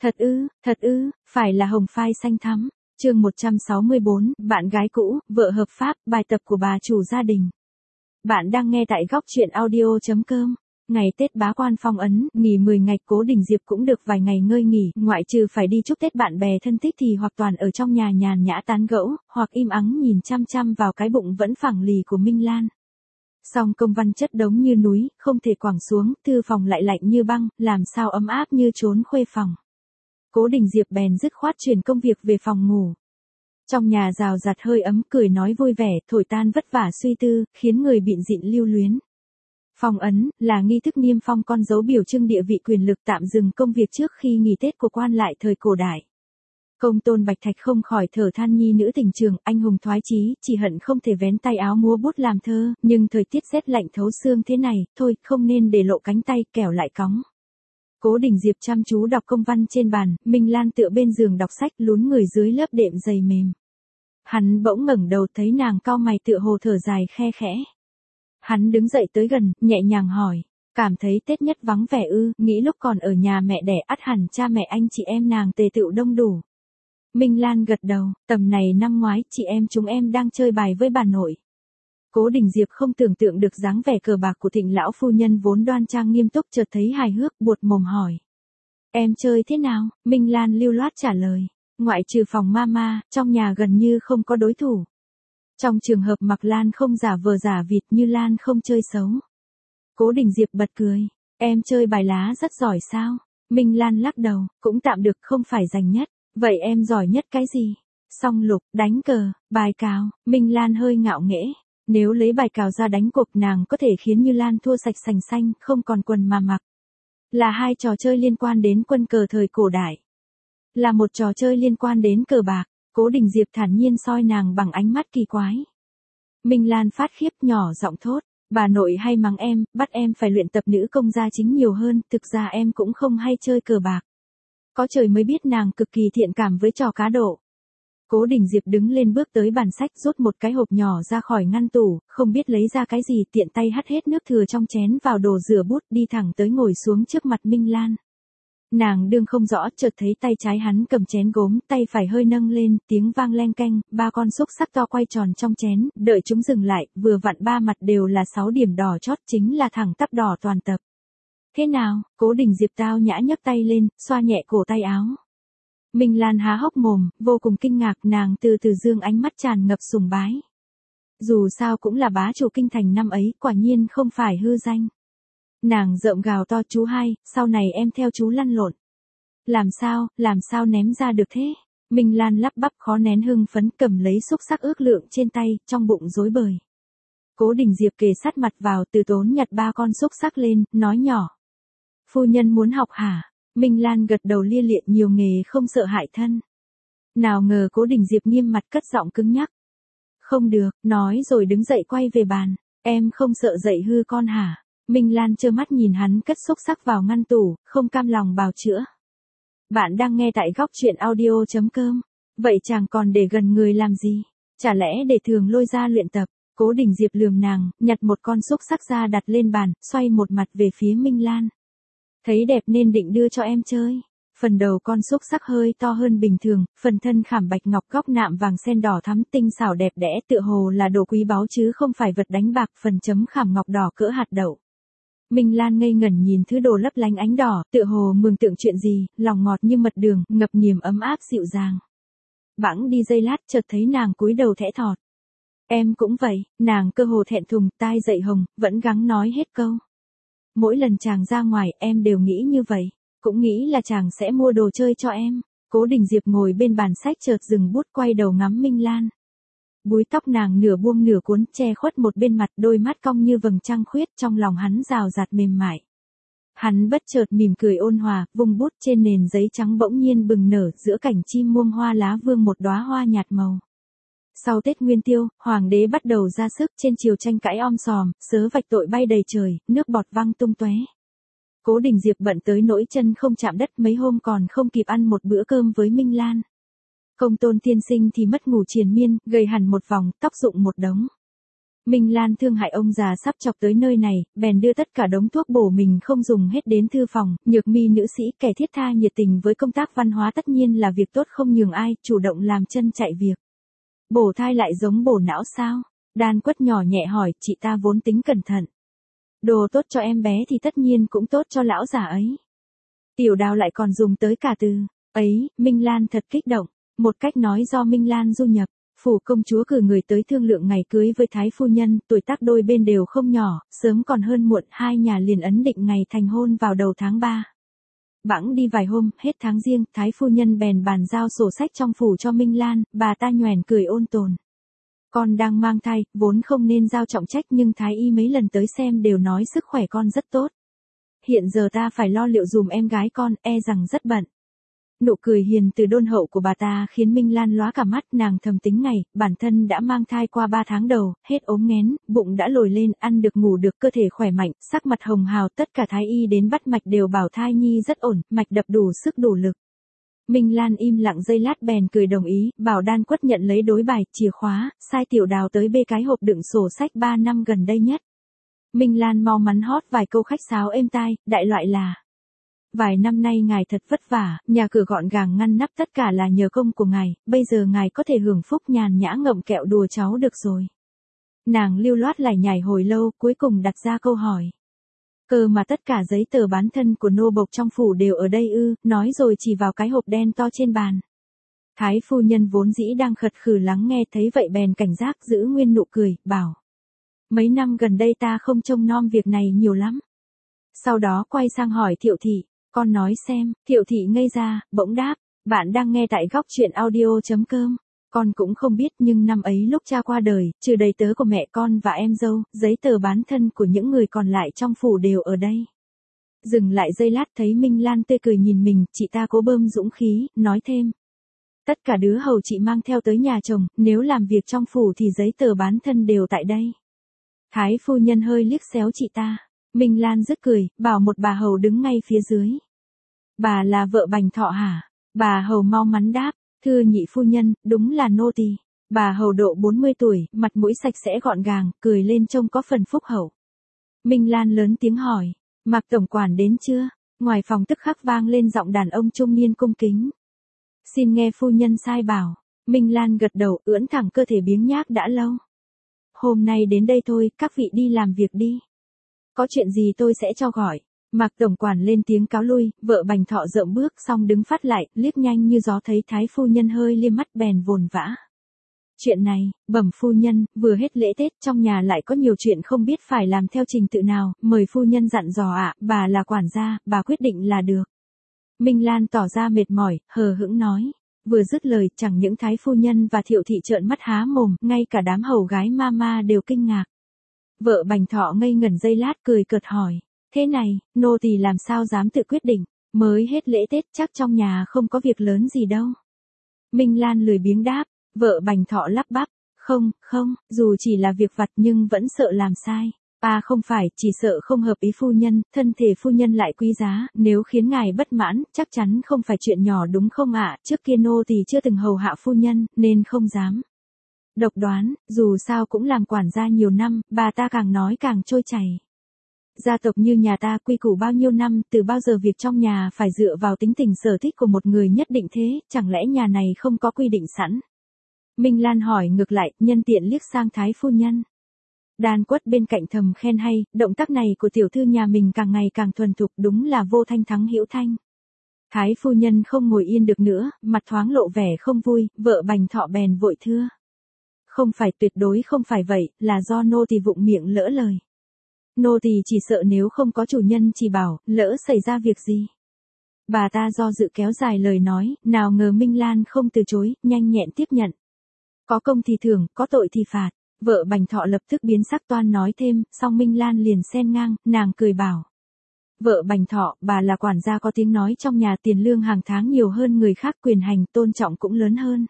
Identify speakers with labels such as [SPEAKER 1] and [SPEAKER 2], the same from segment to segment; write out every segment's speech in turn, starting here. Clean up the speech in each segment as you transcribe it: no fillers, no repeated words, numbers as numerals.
[SPEAKER 1] Thật ư, phải là hồng phai xanh thắm. Chương 164, bạn gái cũ, vợ hợp pháp, bài tập của bà chủ gia đình. Bạn đang nghe tại góc truyện audio.com. Ngày Tết bá quan phong ấn, nghỉ 10 ngày, Cố Đình Diệp cũng được vài ngày ngơi nghỉ, ngoại trừ phải đi chúc Tết bạn bè thân thích thì hoặc toàn ở trong nhà nhàn nhã tán gẫu, hoặc im ắng nhìn chăm chăm vào cái bụng vẫn phẳng lì của Minh Lan. Song công văn chất đống như núi, không thể quẳng xuống, thư phòng lại lạnh như băng, làm sao ấm áp như trốn khuê phòng. Cố Đình Diệp bèn dứt khoát chuyển công việc về phòng ngủ. Trong nhà rào rạt hơi ấm, cười nói vui vẻ, thổi tan vất vả suy tư, khiến người bịn dịn lưu luyến. Phong ấn, là nghi thức niêm phong con dấu biểu trưng địa vị quyền lực tạm dừng công việc trước khi nghỉ Tết của quan lại thời cổ đại. Công tôn Bạch Thạch không khỏi thở than nhi nữ tình trường, anh hùng thoái chí, chỉ hận không thể vén tay áo múa bút làm thơ, nhưng thời tiết rét lạnh thấu xương thế này, thôi, không nên để lộ cánh tay, kẻo lại cóng. Cố Đình Diệp chăm chú đọc công văn trên bàn, Minh Lan tựa bên giường đọc sách, lún người dưới lớp đệm dày mềm. Hắn bỗng ngẩng đầu thấy nàng cau mày tựa hồ thở dài khe khẽ. Hắn đứng dậy tới gần, nhẹ nhàng hỏi, cảm thấy Tết nhất vắng vẻ ư, nghĩ lúc còn ở nhà mẹ đẻ ắt hẳn cha mẹ anh chị em nàng tề tựu đông đủ. Minh Lan gật đầu, tầm này năm ngoái chị em chúng em đang chơi bài với bà nội. Cố Đình Diệp không tưởng tượng được dáng vẻ cờ bạc của Thịnh lão phu nhân vốn đoan trang nghiêm túc, chợt thấy hài hước, buột mồm hỏi. Em chơi thế nào? Minh Lan lưu loát trả lời. Ngoại trừ phòng mama, trong nhà gần như không có đối thủ. Trong trường hợp mặc Lan không giả vờ giả vịt, như Lan không chơi xấu. Cố Đình Diệp bật cười. Em chơi bài lá rất giỏi sao? Minh Lan lắc đầu, cũng tạm được, không phải giành nhất. Vậy em giỏi nhất cái gì? Song lục, đánh cờ, bài cào. Minh Lan hơi ngạo nghễ. Nếu lấy bài cào ra đánh cuộc, nàng có thể khiến Như Lan thua sạch sành xanh, không còn quần mà mặc. Là hai trò chơi liên quan đến quân cờ thời cổ đại. Là một trò chơi liên quan đến cờ bạc. Cố Đình Diệp thản nhiên soi nàng bằng ánh mắt kỳ quái. Minh Lan phát khiếp, nhỏ giọng thốt. Bà nội hay mắng em, bắt em phải luyện tập nữ công gia chính nhiều hơn, thực ra em cũng không hay chơi cờ bạc. Có trời mới biết nàng cực kỳ thiện cảm với trò cá độ. Cố Đình Diệp đứng lên bước tới bàn sách, rút một cái hộp nhỏ ra khỏi ngăn tủ, không biết lấy ra cái gì, tiện tay hắt hết nước thừa trong chén vào đồ rửa bút, đi thẳng tới ngồi xuống trước mặt Minh Lan. Nàng đương không rõ, chợt thấy tay trái hắn cầm chén gốm, tay phải hơi nâng lên, tiếng vang leng keng, ba con xúc xắc to quay tròn trong chén, đợi chúng dừng lại, vừa vặn ba mặt đều là 6 điểm đỏ chót, chính là thẳng tắp đỏ toàn tập. Thế nào? Cố Đình Diệp tao nhã nhấc tay lên, xoa nhẹ cổ tay áo. Minh Lan há hốc mồm, vô cùng kinh ngạc, nàng từ từ dương ánh mắt tràn ngập sùng bái. Dù sao cũng là bá chủ kinh thành năm ấy, quả nhiên không phải hư danh. Nàng rợm gào to, chú hai, sau này em theo chú lăn lộn. Làm sao ném ra được thế? Minh Lan lắp bắp khó nén hưng phấn, cầm lấy xúc xắc ước lượng trên tay, trong bụng rối bời. Cố Đình Diệp kề sát mặt vào, từ tốn nhặt ba con xúc xắc lên, nói nhỏ. Phu nhân muốn học hả? Minh Lan gật đầu lia lịa, nhiều nghề không sợ hại thân. Nào ngờ Cố Đình Diệp nghiêm mặt cất giọng cứng nhắc. Không được, nói rồi đứng dậy quay về bàn. Em không sợ dạy hư con hả? Minh Lan trơ mắt nhìn hắn cất xúc xắc vào ngăn tủ, không cam lòng bào chữa. Bạn đang nghe tại góc truyện audio.com. Vậy chàng còn để gần người làm gì? Chả lẽ để thường lôi ra luyện tập? Cố Đình Diệp lườm nàng, nhặt một con xúc xắc ra đặt lên bàn, xoay một mặt về phía Minh Lan. Thấy đẹp nên định đưa cho em chơi. Phần đầu con xúc xắc hơi to hơn bình thường, phần thân khảm bạch ngọc góc nạm vàng sen đỏ thắm tinh xảo đẹp đẽ, tựa hồ là đồ quý báu chứ không phải vật đánh bạc, phần chấm khảm ngọc đỏ cỡ hạt đậu. Minh Lan ngây ngẩn nhìn thứ đồ lấp lánh ánh đỏ, tựa hồ mường tượng chuyện gì, lòng ngọt như mật đường, ngập niềm ấm áp dịu dàng. Bẵng đi giây lát, chợt thấy nàng cúi đầu thẽ thọt. Em cũng vậy, nàng cơ hồ thẹn thùng, tai dậy hồng, vẫn gắng nói hết câu. Mỗi lần chàng ra ngoài, em đều nghĩ như vậy, cũng nghĩ là chàng sẽ mua đồ chơi cho em. Cố Đình Diệp ngồi bên bàn sách chợt dừng bút, quay đầu ngắm Minh Lan. Búi tóc nàng nửa buông nửa cuốn, che khuất một bên mặt, đôi mắt cong như vầng trăng khuyết, trong lòng hắn rào rạt mềm mại. Hắn bất chợt mỉm cười ôn hòa, vung bút, trên nền giấy trắng bỗng nhiên bừng nở, giữa cảnh chim muông hoa lá vương một đóa hoa nhạt màu. Sau Tết Nguyên Tiêu, hoàng đế bắt đầu ra sức, trên triều tranh cãi om sòm, sớ vạch tội bay đầy trời, nước bọt văng tung tóe. Cố Đình Diệp bận tới nỗi chân không chạm đất, mấy hôm còn không kịp ăn một bữa cơm với Minh Lan. Công tôn tiên sinh thì mất ngủ triền miên, gầy hẳn một vòng, tóc rụng một đống. Minh Lan thương hại ông già sắp chọc tới nơi này, bèn đưa tất cả đống thuốc bổ mình không dùng hết đến thư phòng, Nhược Mi nữ sĩ kẻ thiết tha nhiệt tình với công tác văn hóa tất nhiên là việc tốt không nhường ai, chủ động làm chân chạy việc. Bổ thai lại giống bổ não sao? Đan Quất nhỏ nhẹ hỏi, chị ta vốn tính cẩn thận. Đồ tốt cho em bé thì tất nhiên cũng tốt cho lão già ấy. Tiểu Đào lại còn dùng tới cả từ ấy, Minh Lan thật kích động, một cách nói do Minh Lan du nhập. Phủ công chúa cử người tới thương lượng ngày cưới với thái phu nhân, tuổi tác đôi bên đều không nhỏ, sớm còn hơn muộn, hai nhà liền ấn định ngày thành hôn vào đầu tháng 3. Bẵng đi vài hôm, hết tháng Giêng, thái phu nhân bèn bàn giao sổ sách trong phủ cho Minh Lan, bà ta nhoẻn cười ôn tồn. Con đang mang thai, vốn không nên giao trọng trách nhưng thái y mấy lần tới xem đều nói sức khỏe con rất tốt. Hiện giờ ta phải lo liệu dùm em gái con, e rằng rất bận. Nụ cười hiền từ đôn hậu của bà ta khiến Minh Lan lóa cả mắt, nàng thầm tính ngày, bản thân đã mang thai qua 3 tháng đầu, hết ốm nghén, bụng đã lồi lên, ăn được ngủ được, cơ thể khỏe mạnh, sắc mặt hồng hào, tất cả thái y đến bắt mạch đều bảo thai nhi rất ổn, mạch đập đủ sức đủ lực. Minh Lan im lặng giây lát bèn cười đồng ý, bảo Đan Quất nhận lấy đối bài, chìa khóa, sai Tiểu Đào tới bê cái hộp đựng sổ sách 3 năm gần đây nhất. Minh Lan mau mắn hót vài câu khách sáo êm tai, đại loại là: vài năm nay ngài thật vất vả, nhà cửa gọn gàng ngăn nắp tất cả là nhờ công của ngài, bây giờ ngài có thể hưởng phúc nhàn nhã ngậm kẹo đùa cháu được rồi. Nàng lưu loát lải nhải hồi lâu, cuối cùng đặt ra câu hỏi. Cơ mà tất cả giấy tờ bán thân của nô bộc trong phủ đều ở đây ư, nói rồi chỉ vào cái hộp đen to trên bàn. Thái phu nhân vốn dĩ đang khật khừ lắng nghe thấy vậy bèn cảnh giác giữ nguyên nụ cười, bảo. Mấy năm gần đây ta không trông nom việc này nhiều lắm. Sau đó quay sang hỏi Thiệu Thị, con nói xem, Thiệu Thị ngây ra, bỗng đáp, bạn đang nghe tại góc truyện audio.com. Con cũng không biết nhưng năm ấy lúc cha qua đời, trừ đầy tớ của mẹ con và em dâu, giấy tờ bán thân của những người còn lại trong phủ đều ở đây. Dừng lại giây lát thấy Minh Lan tươi cười nhìn mình, chị ta cố bơm dũng khí, nói thêm. Tất cả đứa hầu chị mang theo tới nhà chồng, nếu làm việc trong phủ thì giấy tờ bán thân đều tại đây. Thái phu nhân hơi liếc xéo chị ta. Minh Lan rứt cười, bảo một bà hầu đứng ngay phía dưới. Bà là vợ Bành Thọ hả? Bà hầu mau mắn đáp, thưa nhị phu nhân, đúng là nô tỳ. Bà hầu độ 40 tuổi, mặt mũi sạch sẽ gọn gàng, cười lên trông có phần phúc hậu. Minh Lan lớn tiếng hỏi, Mạc tổng quản đến chưa? Ngoài phòng tức khắc vang lên giọng đàn ông trung niên cung kính. Xin nghe phu nhân sai bảo. Minh Lan gật đầu, ưỡn thẳng cơ thể biếng nhác đã lâu. Hôm nay đến đây thôi, các vị đi làm việc đi. Có chuyện gì tôi sẽ cho gọi. Mạc tổng quản lên tiếng cáo lui, vợ Bành Thọ rộng bước xong đứng phát lại, liếc nhanh như gió thấy thái phu nhân hơi liêm mắt bèn vồn vã. Chuyện này, bẩm phu nhân, vừa hết lễ Tết trong nhà lại có nhiều chuyện không biết phải làm theo trình tự nào, mời phu nhân dặn dò ạ, bà là quản gia, bà quyết định là được. Minh Lan tỏ ra mệt mỏi, hờ hững nói. Vừa dứt lời, chẳng những thái phu nhân và Thiệu Thị trợn mắt há mồm, ngay cả đám hầu gái ma đều kinh ngạc. Vợ Bành Thọ ngây ngẩn giây lát cười cợt hỏi, thế này, nô tỳ làm sao dám tự quyết định, mới hết lễ Tết chắc trong nhà không có việc lớn gì đâu. Minh Lan lười biếng đáp, vợ Bành Thọ lắp bắp, không, dù chỉ là việc vặt nhưng vẫn sợ làm sai. Không phải, chỉ sợ không hợp ý phu nhân, thân thể phu nhân lại quý giá, nếu khiến ngài bất mãn, chắc chắn không phải chuyện nhỏ đúng không ạ, trước kia nô tỳ chưa từng hầu hạ phu nhân, nên không dám. Độc đoán, dù sao cũng làm quản gia nhiều năm, bà ta càng nói càng trôi chảy. Gia tộc như nhà ta quy củ bao nhiêu năm, từ bao giờ việc trong nhà phải dựa vào tính tình sở thích của một người nhất định thế, chẳng lẽ nhà này không có quy định sẵn? Minh Lan hỏi ngược lại, nhân tiện liếc sang thái phu nhân. Đan Quất bên cạnh thầm khen hay, động tác này của tiểu thư nhà mình càng ngày càng thuần thục, đúng là vô thanh thắng hữu thanh. Thái phu nhân không ngồi yên được nữa, mặt thoáng lộ vẻ không vui, vợ Bành Thọ bèn vội thưa. Không phải, tuyệt đối không phải vậy, là do nô tỳ vụng miệng lỡ lời. Nô tỳ chỉ sợ nếu không có chủ nhân chỉ bảo, lỡ xảy ra việc gì. Bà ta do dự kéo dài lời nói, nào ngờ Minh Lan không từ chối, nhanh nhẹn tiếp nhận. Có công thì thưởng, có tội thì phạt. Vợ Bành Thọ lập tức biến sắc toan nói thêm, song Minh Lan liền xen ngang, nàng cười bảo. Vợ Bành Thọ, bà là quản gia có tiếng nói trong nhà, tiền lương hàng tháng nhiều hơn người khác, quyền hành tôn trọng cũng lớn hơn.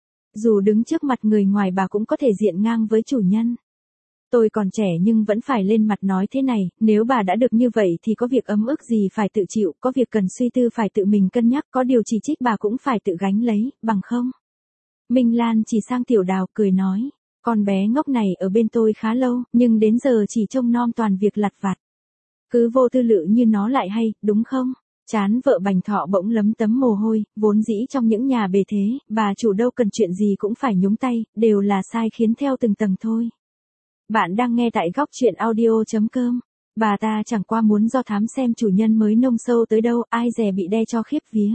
[SPEAKER 1] Dù đứng trước mặt người ngoài bà cũng có thể diện ngang với chủ nhân. Tôi còn trẻ nhưng vẫn phải lên mặt nói thế này, nếu bà đã được như vậy thì có việc ấm ức gì phải tự chịu, có việc cần suy tư phải tự mình cân nhắc, có điều chỉ trích bà cũng phải tự gánh lấy, bằng không. Minh Lan chỉ sang Tiểu Đào cười nói, Con bé ngốc này ở bên tôi khá lâu, nhưng đến giờ chỉ trông nom toàn việc lặt vặt. Cứ vô tư lự như nó lại hay, đúng không? Chán vợ Bành Thọ bỗng lấm tấm mồ hôi, vốn dĩ trong những nhà bề thế, bà chủ đâu cần chuyện gì cũng phải nhúng tay, đều là sai khiến theo từng tầng thôi. Bạn đang nghe tại góc truyện audio.com. Bà ta chẳng qua muốn do thám xem chủ nhân mới nông sâu tới đâu, ai dè bị đe cho khiếp vía.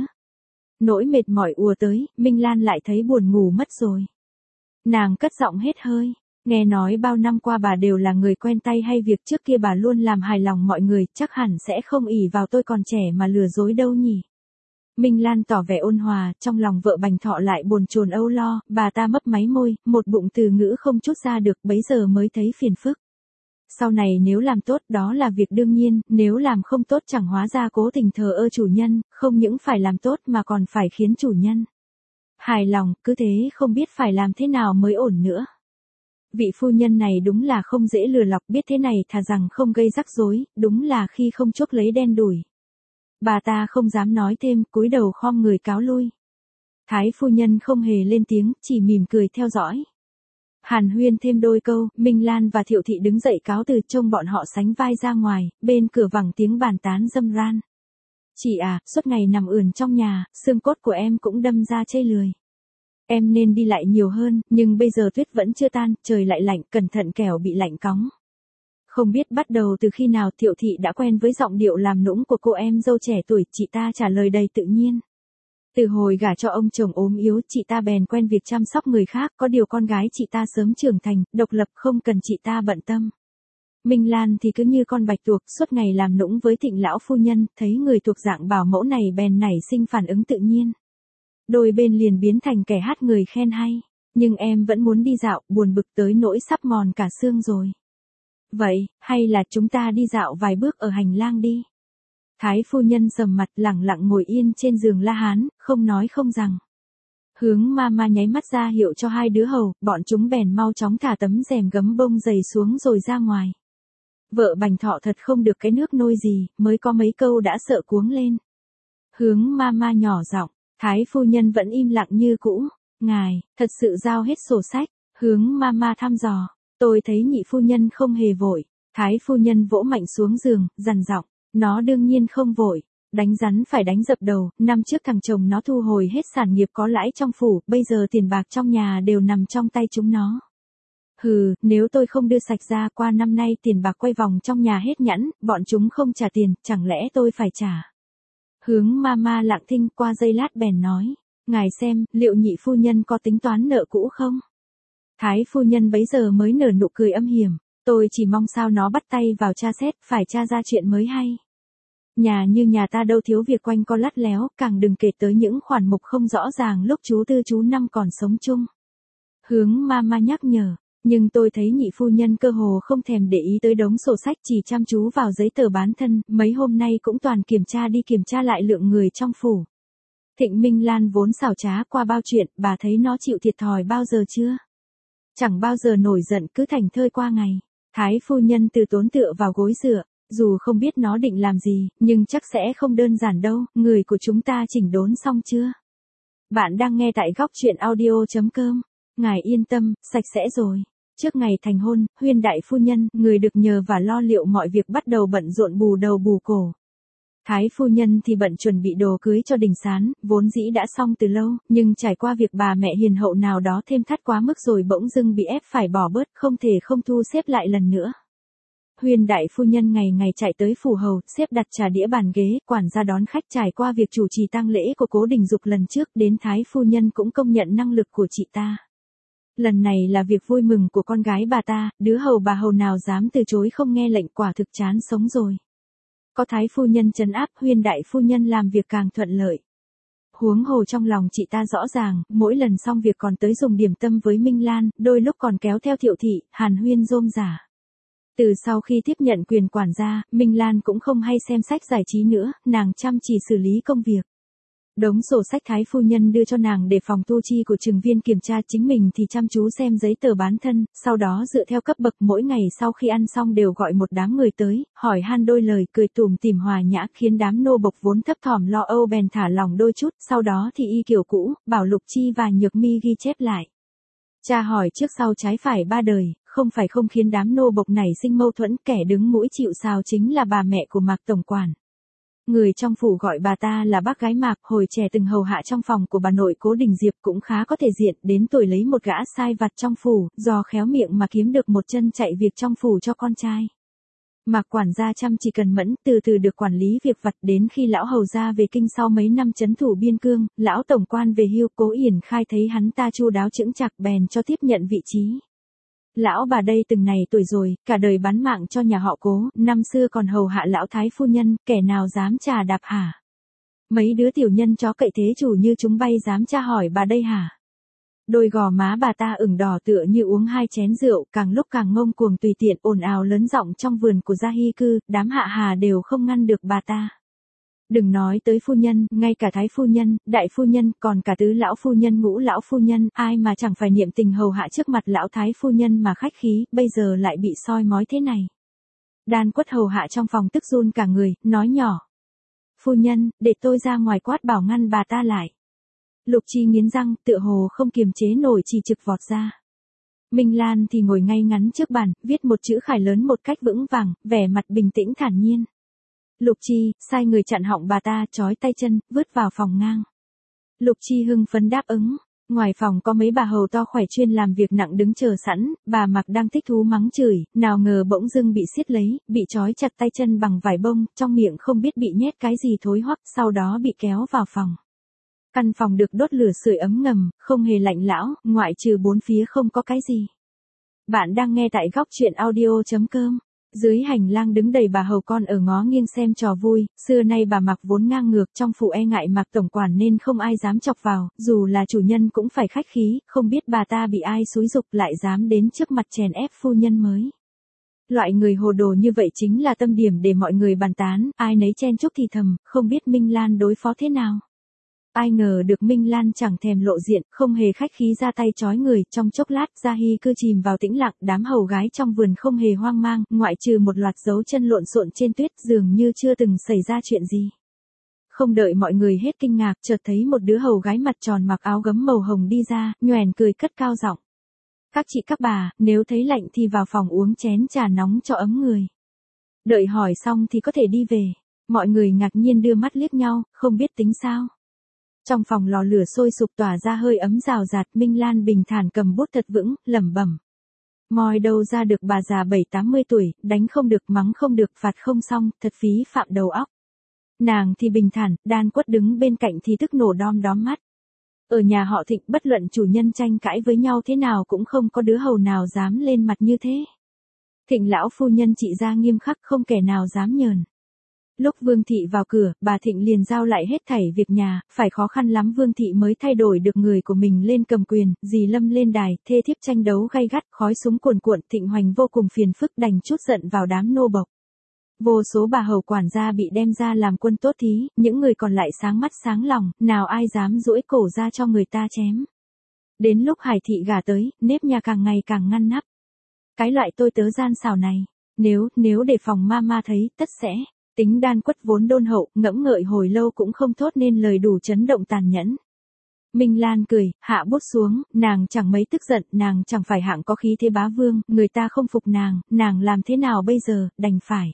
[SPEAKER 1] Nỗi mệt mỏi ùa tới, Minh Lan lại thấy buồn ngủ mất rồi. Nàng cất giọng hết hơi. Nghe nói bao năm qua bà đều là người quen tay hay việc trước kia bà luôn làm hài lòng mọi người, chắc hẳn sẽ không ỷ vào tôi còn trẻ mà lừa dối đâu nhỉ. Minh Lan tỏ vẻ ôn hòa, trong lòng vợ Bành Thọ lại bồn chồn âu lo, bà ta mấp máy môi, một bụng từ ngữ không chút ra được, bấy giờ mới thấy phiền phức. Sau này nếu làm tốt đó là việc đương nhiên, nếu làm không tốt chẳng hóa ra cố tình thờ ơ chủ nhân, không những phải làm tốt mà còn phải khiến chủ nhân hài lòng, cứ thế không biết phải làm thế nào mới ổn nữa. Vị phu nhân này đúng là không dễ lừa lọc, biết thế này thà rằng không gây rắc rối, đúng là khi không chuốc lấy đen đủi. Bà ta không dám nói thêm, cúi đầu khom người cáo lui. Thái phu nhân không hề lên tiếng, chỉ mỉm cười theo dõi. Hàn huyên thêm đôi câu, Minh Lan và Thiệu Thị đứng dậy cáo từ, trông bọn họ sánh vai ra ngoài, bên cửa vẳng tiếng bàn tán râm ran. Chị à, suốt ngày nằm ườn trong nhà, xương cốt của em cũng đâm ra chây lười. Em nên đi lại nhiều hơn, nhưng bây giờ tuyết vẫn chưa tan, trời lại lạnh, cẩn thận kẻo bị lạnh cóng. Không biết bắt đầu từ khi nào Thiệu Thị đã quen với giọng điệu làm nũng của cô em dâu trẻ tuổi, chị ta trả lời đầy tự nhiên. Từ hồi gả cho ông chồng ốm yếu, chị ta bèn quen việc chăm sóc người khác, có điều con gái chị ta sớm trưởng thành, độc lập không cần chị ta bận tâm. Minh Lan thì cứ như con bạch tuộc, suốt ngày làm nũng với Thịnh lão phu nhân, thấy người thuộc dạng bảo mẫu này bèn nảy sinh phản ứng tự nhiên. Đôi bên liền biến thành kẻ hát người khen hay. Nhưng em vẫn muốn đi dạo, buồn bực tới nỗi sắp mòn cả xương rồi. Vậy, hay là chúng ta đi dạo vài bước ở hành lang đi. Thái phu nhân sầm mặt lẳng lặng ngồi yên trên giường La Hán, không nói không rằng. Hướng Mama nháy mắt ra hiệu cho hai đứa hầu, bọn chúng bèn mau chóng thả tấm rèm gấm bông dày xuống rồi ra ngoài. Vợ Bành Thọ thật không được cái nước nôi gì, mới có mấy câu đã sợ cuống lên. Hướng Mama nhỏ giọng, Thái phu nhân vẫn im lặng như cũ. Ngài, thật sự giao hết sổ sách. Hướng Mama thăm dò. Tôi thấy nhị phu nhân không hề vội. Thái phu nhân vỗ mạnh xuống giường, dằn giọng. Nó đương nhiên không vội. Đánh rắn phải đánh dập đầu. Năm trước thằng chồng nó thu hồi hết sản nghiệp có lãi trong phủ. Bây giờ tiền bạc trong nhà đều nằm trong tay chúng nó. Hừ, nếu tôi không đưa sạch ra, qua năm nay tiền bạc quay vòng trong nhà hết nhẵn. Bọn chúng không trả tiền, chẳng lẽ tôi phải trả? Hướng Mama lặng thinh, qua giây lát bèn nói. Ngài xem, liệu nhị phu nhân có tính toán nợ cũ không? Thái phu nhân bấy giờ mới nở nụ cười âm hiểm. Tôi chỉ mong sao nó bắt tay vào tra xét, phải tra ra chuyện mới hay. Nhà như nhà ta đâu thiếu việc quanh co lắt léo, càng đừng kể tới những khoản mục không rõ ràng lúc chú Tư chú Năm còn sống chung. Hướng Mama nhắc nhở. Nhưng tôi thấy nhị phu nhân cơ hồ không thèm để ý tới đống sổ sách, chỉ chăm chú vào giấy tờ bán thân, mấy hôm nay cũng toàn kiểm tra đi kiểm tra lại lượng người trong phủ. Thịnh Minh Lan vốn xảo trá qua bao chuyện, bà thấy nó chịu thiệt thòi bao giờ chưa? Chẳng bao giờ nổi giận, cứ thảnh thơi qua ngày. Thái phu nhân từ tốn tựa vào gối dựa, dù không biết nó định làm gì, nhưng chắc sẽ không đơn giản đâu, người của chúng ta chỉnh đốn xong chưa? Bạn đang nghe tại góc truyện audio.com. Ngài yên tâm, sạch sẽ rồi. Trước ngày thành hôn, Huyên đại phu nhân, người được nhờ và lo liệu mọi việc bắt đầu bận rộn bù đầu bù cổ. Thái phu nhân thì bận chuẩn bị đồ cưới cho Đình Sán, vốn dĩ đã xong từ lâu, nhưng trải qua việc bà mẹ hiền hậu nào đó thêm thắt quá mức rồi bỗng dưng bị ép phải bỏ bớt, không thể không thu xếp lại lần nữa. Huyên đại phu nhân ngày ngày chạy tới phủ hầu, xếp đặt trà đĩa bàn ghế, quản gia đón khách, trải qua việc chủ trì tang lễ của Cố Đình Dục lần trước, đến Thái phu nhân cũng công nhận năng lực của chị ta. Lần này là việc vui mừng của con gái bà ta, đứa hầu bà hầu nào dám từ chối không nghe lệnh, quả thực chán sống rồi. Có Thái phu nhân trấn áp, Huyên đại phu nhân làm việc càng thuận lợi. Huống hồ trong lòng chị ta rõ ràng, mỗi lần xong việc còn tới dùng điểm tâm với Minh Lan, đôi lúc còn kéo theo Thiệu Thị, Hàn Huyên rôm rả. Từ sau khi tiếp nhận quyền quản gia, Minh Lan cũng không hay xem sách giải trí nữa, nàng chăm chỉ xử lý công việc. Đống sổ sách Thái phu nhân đưa cho nàng để phòng thu chi của Trừng Viên kiểm tra, chính mình thì chăm chú xem giấy tờ bán thân, sau đó dựa theo cấp bậc mỗi ngày sau khi ăn xong đều gọi một đám người tới, hỏi han đôi lời, cười tủm tỉm hòa nhã, khiến đám nô bộc vốn thấp thỏm lo âu bèn thả lòng đôi chút, sau đó thì y kiểu cũ, bảo Lục Chi và Nhược Mi ghi chép lại. Cha hỏi trước sau trái phải ba đời, không phải không khiến đám nô bộc này sinh mâu thuẫn, kẻ đứng mũi chịu sào chính là bà mẹ của Mạc tổng quản. Người trong phủ gọi bà ta là bác gái Mạc, hồi trẻ từng hầu hạ trong phòng của bà nội Cố Đình Diệp, cũng khá có thể diện, đến tuổi lấy một gã sai vặt trong phủ, do khéo miệng mà kiếm được một chân chạy việc trong phủ cho con trai. Mạc quản gia chăm chỉ cần mẫn, từ từ được quản lý việc vặt, đến khi lão hầu ra về kinh sau mấy năm trấn thủ biên cương, lão tổng quan về hưu, Cố Yển Khai thấy hắn ta chu đáo chững chạc bèn cho tiếp nhận vị trí. Lão bà đây từng này tuổi rồi, cả đời bán mạng cho nhà họ Cố, năm xưa còn hầu hạ lão thái phu nhân, kẻ nào dám trà đạp hả? Mấy đứa tiểu nhân chó cậy thế chủ như chúng bay dám tra hỏi bà đây hả? Đôi gò má bà ta ửng đỏ tựa như uống hai chén rượu, càng lúc càng ngông cuồng tùy tiện ồn ào lớn giọng trong vườn của Gia Hy Cư, đám hạ hà đều không ngăn được bà ta. Đừng nói tới phu nhân, ngay cả thái phu nhân, đại phu nhân, còn cả tứ lão phu nhân ngũ lão phu nhân, ai mà chẳng phải niệm tình hầu hạ trước mặt lão thái phu nhân mà khách khí, bây giờ lại bị soi mói thế này. Đan Quất hầu hạ trong phòng tức run cả người, nói nhỏ. Phu nhân, để tôi ra ngoài quát bảo ngăn bà ta lại. Lục Chi nghiến răng, tựa hồ không kiềm chế nổi chỉ trực vọt ra. Minh Lan thì ngồi ngay ngắn trước bàn, viết một chữ khải lớn một cách vững vàng, vẻ mặt bình tĩnh thản nhiên. Lục Chi, sai người chặn họng bà ta, trói tay chân, vứt vào phòng ngang. Lục Chi hưng phấn đáp ứng. Ngoài phòng có mấy bà hầu to khỏe chuyên làm việc nặng đứng chờ sẵn, bà Mạc đang thích thú mắng chửi, nào ngờ bỗng dưng bị siết lấy, bị trói chặt tay chân bằng vải bông, trong miệng không biết bị nhét cái gì thối hoắc, sau đó bị kéo vào phòng. Căn phòng được đốt lửa sưởi ấm ngầm, không hề lạnh lẽo, ngoại trừ bốn phía không có cái gì. Bạn đang nghe tại góc truyện audio.com. Dưới hành lang đứng đầy bà hầu con ở ngó nghiêng xem trò vui, xưa nay bà Mạc vốn ngang ngược, trong phủ e ngại Mạc tổng quản nên không ai dám chọc vào, dù là chủ nhân cũng phải khách khí, không biết bà ta bị ai xúi giục lại dám đến trước mặt chèn ép phu nhân mới. Loại người hồ đồ như vậy chính là tâm điểm để mọi người bàn tán, ai nấy chen chúc thì thầm, không biết Minh Lan đối phó thế nào. Ai ngờ được Minh Lan chẳng thèm lộ diện, không hề khách khí ra tay trói người, trong chốc lát Gia Hy Cư chìm vào tĩnh lặng, đám hầu gái trong vườn không hề hoang mang, ngoại trừ một loạt dấu chân lộn xộn trên tuyết, dường như chưa từng xảy ra chuyện gì. Không đợi mọi người hết kinh ngạc, chợt thấy một đứa hầu gái mặt tròn mặc áo gấm màu hồng đi ra, nhoẻn cười cất cao giọng. Các chị các bà, nếu thấy lạnh thì vào phòng uống chén trà nóng cho ấm người. Đợi hỏi xong thì có thể đi về. Mọi người ngạc nhiên đưa mắt liếc nhau, không biết tính sao. Trong phòng lò lửa sôi sục tỏa ra hơi ấm rào rạt, Minh Lan bình thản cầm bút thật vững, lẩm bẩm. Moi đâu ra được bà già 70-80 tuổi, đánh không được, mắng không được, phạt không xong, thật phí phạm đầu óc. Nàng thì bình thản, Đan Quất đứng bên cạnh thì tức nổ đom đóm mắt. Ở nhà họ Thịnh bất luận chủ nhân tranh cãi với nhau thế nào cũng không có đứa hầu nào dám lên mặt như thế. Thịnh lão phu nhân trị ra nghiêm khắc, không kẻ nào dám nhờn. Lúc Vương Thị vào cửa, bà Thịnh liền giao lại hết thảy việc nhà, phải khó khăn lắm Vương Thị mới thay đổi được người của mình lên cầm quyền, dì Lâm lên đài, thê thiếp tranh đấu gay gắt, khói súng cuồn cuộn, Thịnh Hoành vô cùng phiền phức đành chút giận vào đám nô bộc. Vô số bà hầu quản gia bị đem ra làm quân tốt thí, những người còn lại sáng mắt sáng lòng, nào ai dám duỗi cổ ra cho người ta chém. Đến lúc Hải Thị gả tới, nếp nhà càng ngày càng ngăn nắp. Cái loại tôi tớ gian xảo này, nếu để phòng ma thấy, tất sẽ. Tính Đan Quất vốn đôn hậu, ngẫm ngợi hồi lâu cũng không thốt nên lời đủ chấn động tàn nhẫn. Minh Lan cười, hạ bút xuống, nàng chẳng mấy tức giận, nàng chẳng phải hạng có khí thế bá vương, người ta không phục nàng làm thế nào bây giờ, đành phải.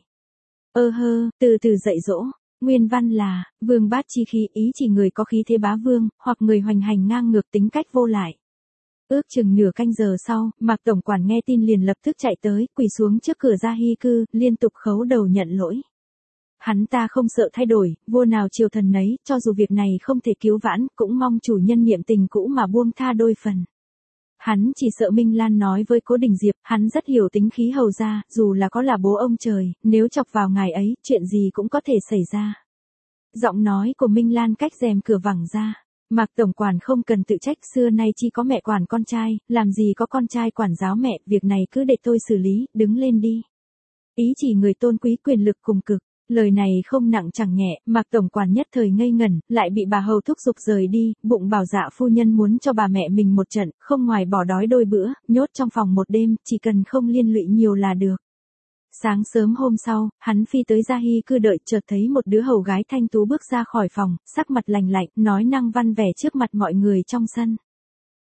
[SPEAKER 1] Từ từ dạy dỗ, nguyên văn là, vương bát chi khí, ý chỉ người có khí thế bá vương, hoặc người hoành hành ngang ngược tính cách vô lại. Ước chừng nửa canh giờ sau, Mạc tổng quản nghe tin liền lập tức chạy tới, quỳ xuống trước cửa Gia Hy Cư, liên tục khấu đầu nhận lỗi. Hắn ta không sợ thay đổi, vua nào triều thần nấy, cho dù việc này không thể cứu vãn, cũng mong chủ nhân niệm tình cũ mà buông tha đôi phần. Hắn chỉ sợ Minh Lan nói với Cố Đình Diệp, hắn rất hiểu tính khí hầu gia, dù là có là bố ông trời, nếu chọc vào ngài ấy, chuyện gì cũng có thể xảy ra. Giọng nói của Minh Lan cách rèm cửa vẳng ra. Mạc tổng quản không cần tự trách, xưa nay chỉ có mẹ quản con trai, làm gì có con trai quản giáo mẹ, việc này cứ để tôi xử lý, đứng lên đi. Ý chỉ người tôn quý quyền lực cùng cực. Lời này không nặng chẳng nhẹ, Mạc tổng quản nhất thời ngây ngẩn, lại bị bà hầu thúc giục rời đi, bụng bảo dạ phu nhân muốn cho bà mẹ mình một trận, không ngoài bỏ đói đôi bữa, nhốt trong phòng một đêm, chỉ cần không liên lụy nhiều là được. Sáng sớm hôm sau, hắn phi tới Gia Hy Cư đợi, chợt thấy một đứa hầu gái thanh tú bước ra khỏi phòng, sắc mặt lành lạnh, nói năng văn vẻ trước mặt mọi người trong sân.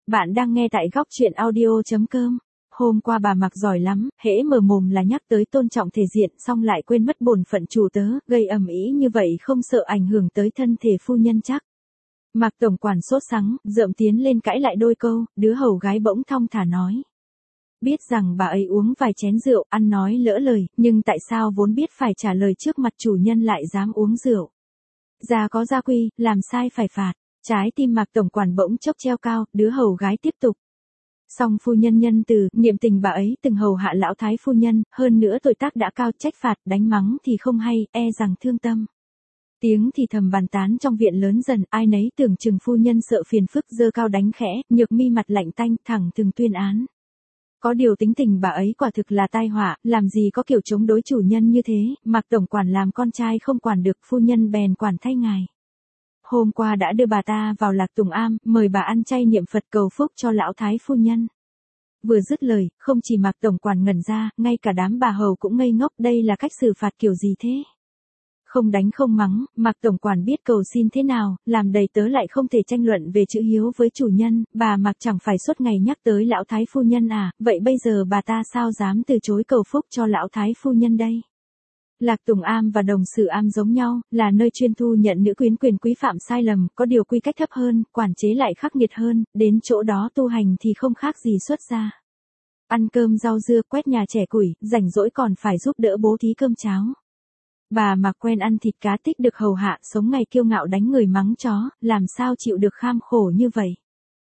[SPEAKER 1] Bạn đang nghe tại góc truyện audio.com. Hôm qua bà Mạc giỏi lắm, hễ mở mồm là nhắc tới tôn trọng thể diện xong lại quên mất bổn phận chủ tớ, gây ầm ĩ như vậy không sợ ảnh hưởng tới thân thể phu nhân chắc. Mạc tổng quản sốt sắng, rợm tiến lên cãi lại đôi câu, đứa hầu gái bỗng thong thả nói. Biết rằng bà ấy uống vài chén rượu, ăn nói lỡ lời, nhưng tại sao vốn biết phải trả lời trước mặt chủ nhân lại dám uống rượu. Gia có gia quy, làm sai phải phạt. Trái tim Mạc tổng quản bỗng chốc treo cao, đứa hầu gái tiếp tục. Song phu nhân nhân từ, niệm tình bà ấy từng hầu hạ lão thái phu nhân, hơn nữa tuổi tác đã cao, trách phạt, đánh mắng thì không hay, e rằng thương tâm. Tiếng thì thầm bàn tán trong viện lớn dần, ai nấy tưởng chừng phu nhân sợ phiền phức giơ cao đánh khẽ, nhược mi mặt lạnh tanh, thẳng thừng tuyên án. Có điều tính tình bà ấy quả thực là tai họa, làm gì có kiểu chống đối chủ nhân như thế, Mạc tổng quản làm con trai không quản được, phu nhân bèn quản thay ngài. Hôm qua đã đưa bà ta vào Lạc Tùng Am, mời bà ăn chay niệm Phật cầu phúc cho lão thái phu nhân. Vừa dứt lời, không chỉ Mạc tổng quản ngẩn ra, ngay cả đám bà hầu cũng ngây ngốc, đây là cách xử phạt kiểu gì thế? Không đánh không mắng, Mạc tổng quản biết cầu xin thế nào, làm đầy tớ lại không thể tranh luận về chữ hiếu với chủ nhân, bà Mạc chẳng phải suốt ngày nhắc tới lão thái phu nhân à, vậy bây giờ bà ta sao dám từ chối cầu phúc cho lão thái phu nhân đây? Lạc Tùng Am và Đồng Sử Am giống nhau, là nơi chuyên thu nhận nữ quyến quyền quý phạm sai lầm, có điều quy cách thấp hơn, quản chế lại khắc nghiệt hơn, đến chỗ đó tu hành thì không khác gì xuất gia. Ăn cơm rau dưa, quét nhà trẻ củi, rảnh rỗi còn phải giúp đỡ bố thí cơm cháo. Bà Mạc quen ăn thịt cá tích được hầu hạ, sống ngày kiêu ngạo đánh người mắng chó, làm sao chịu được kham khổ như vậy.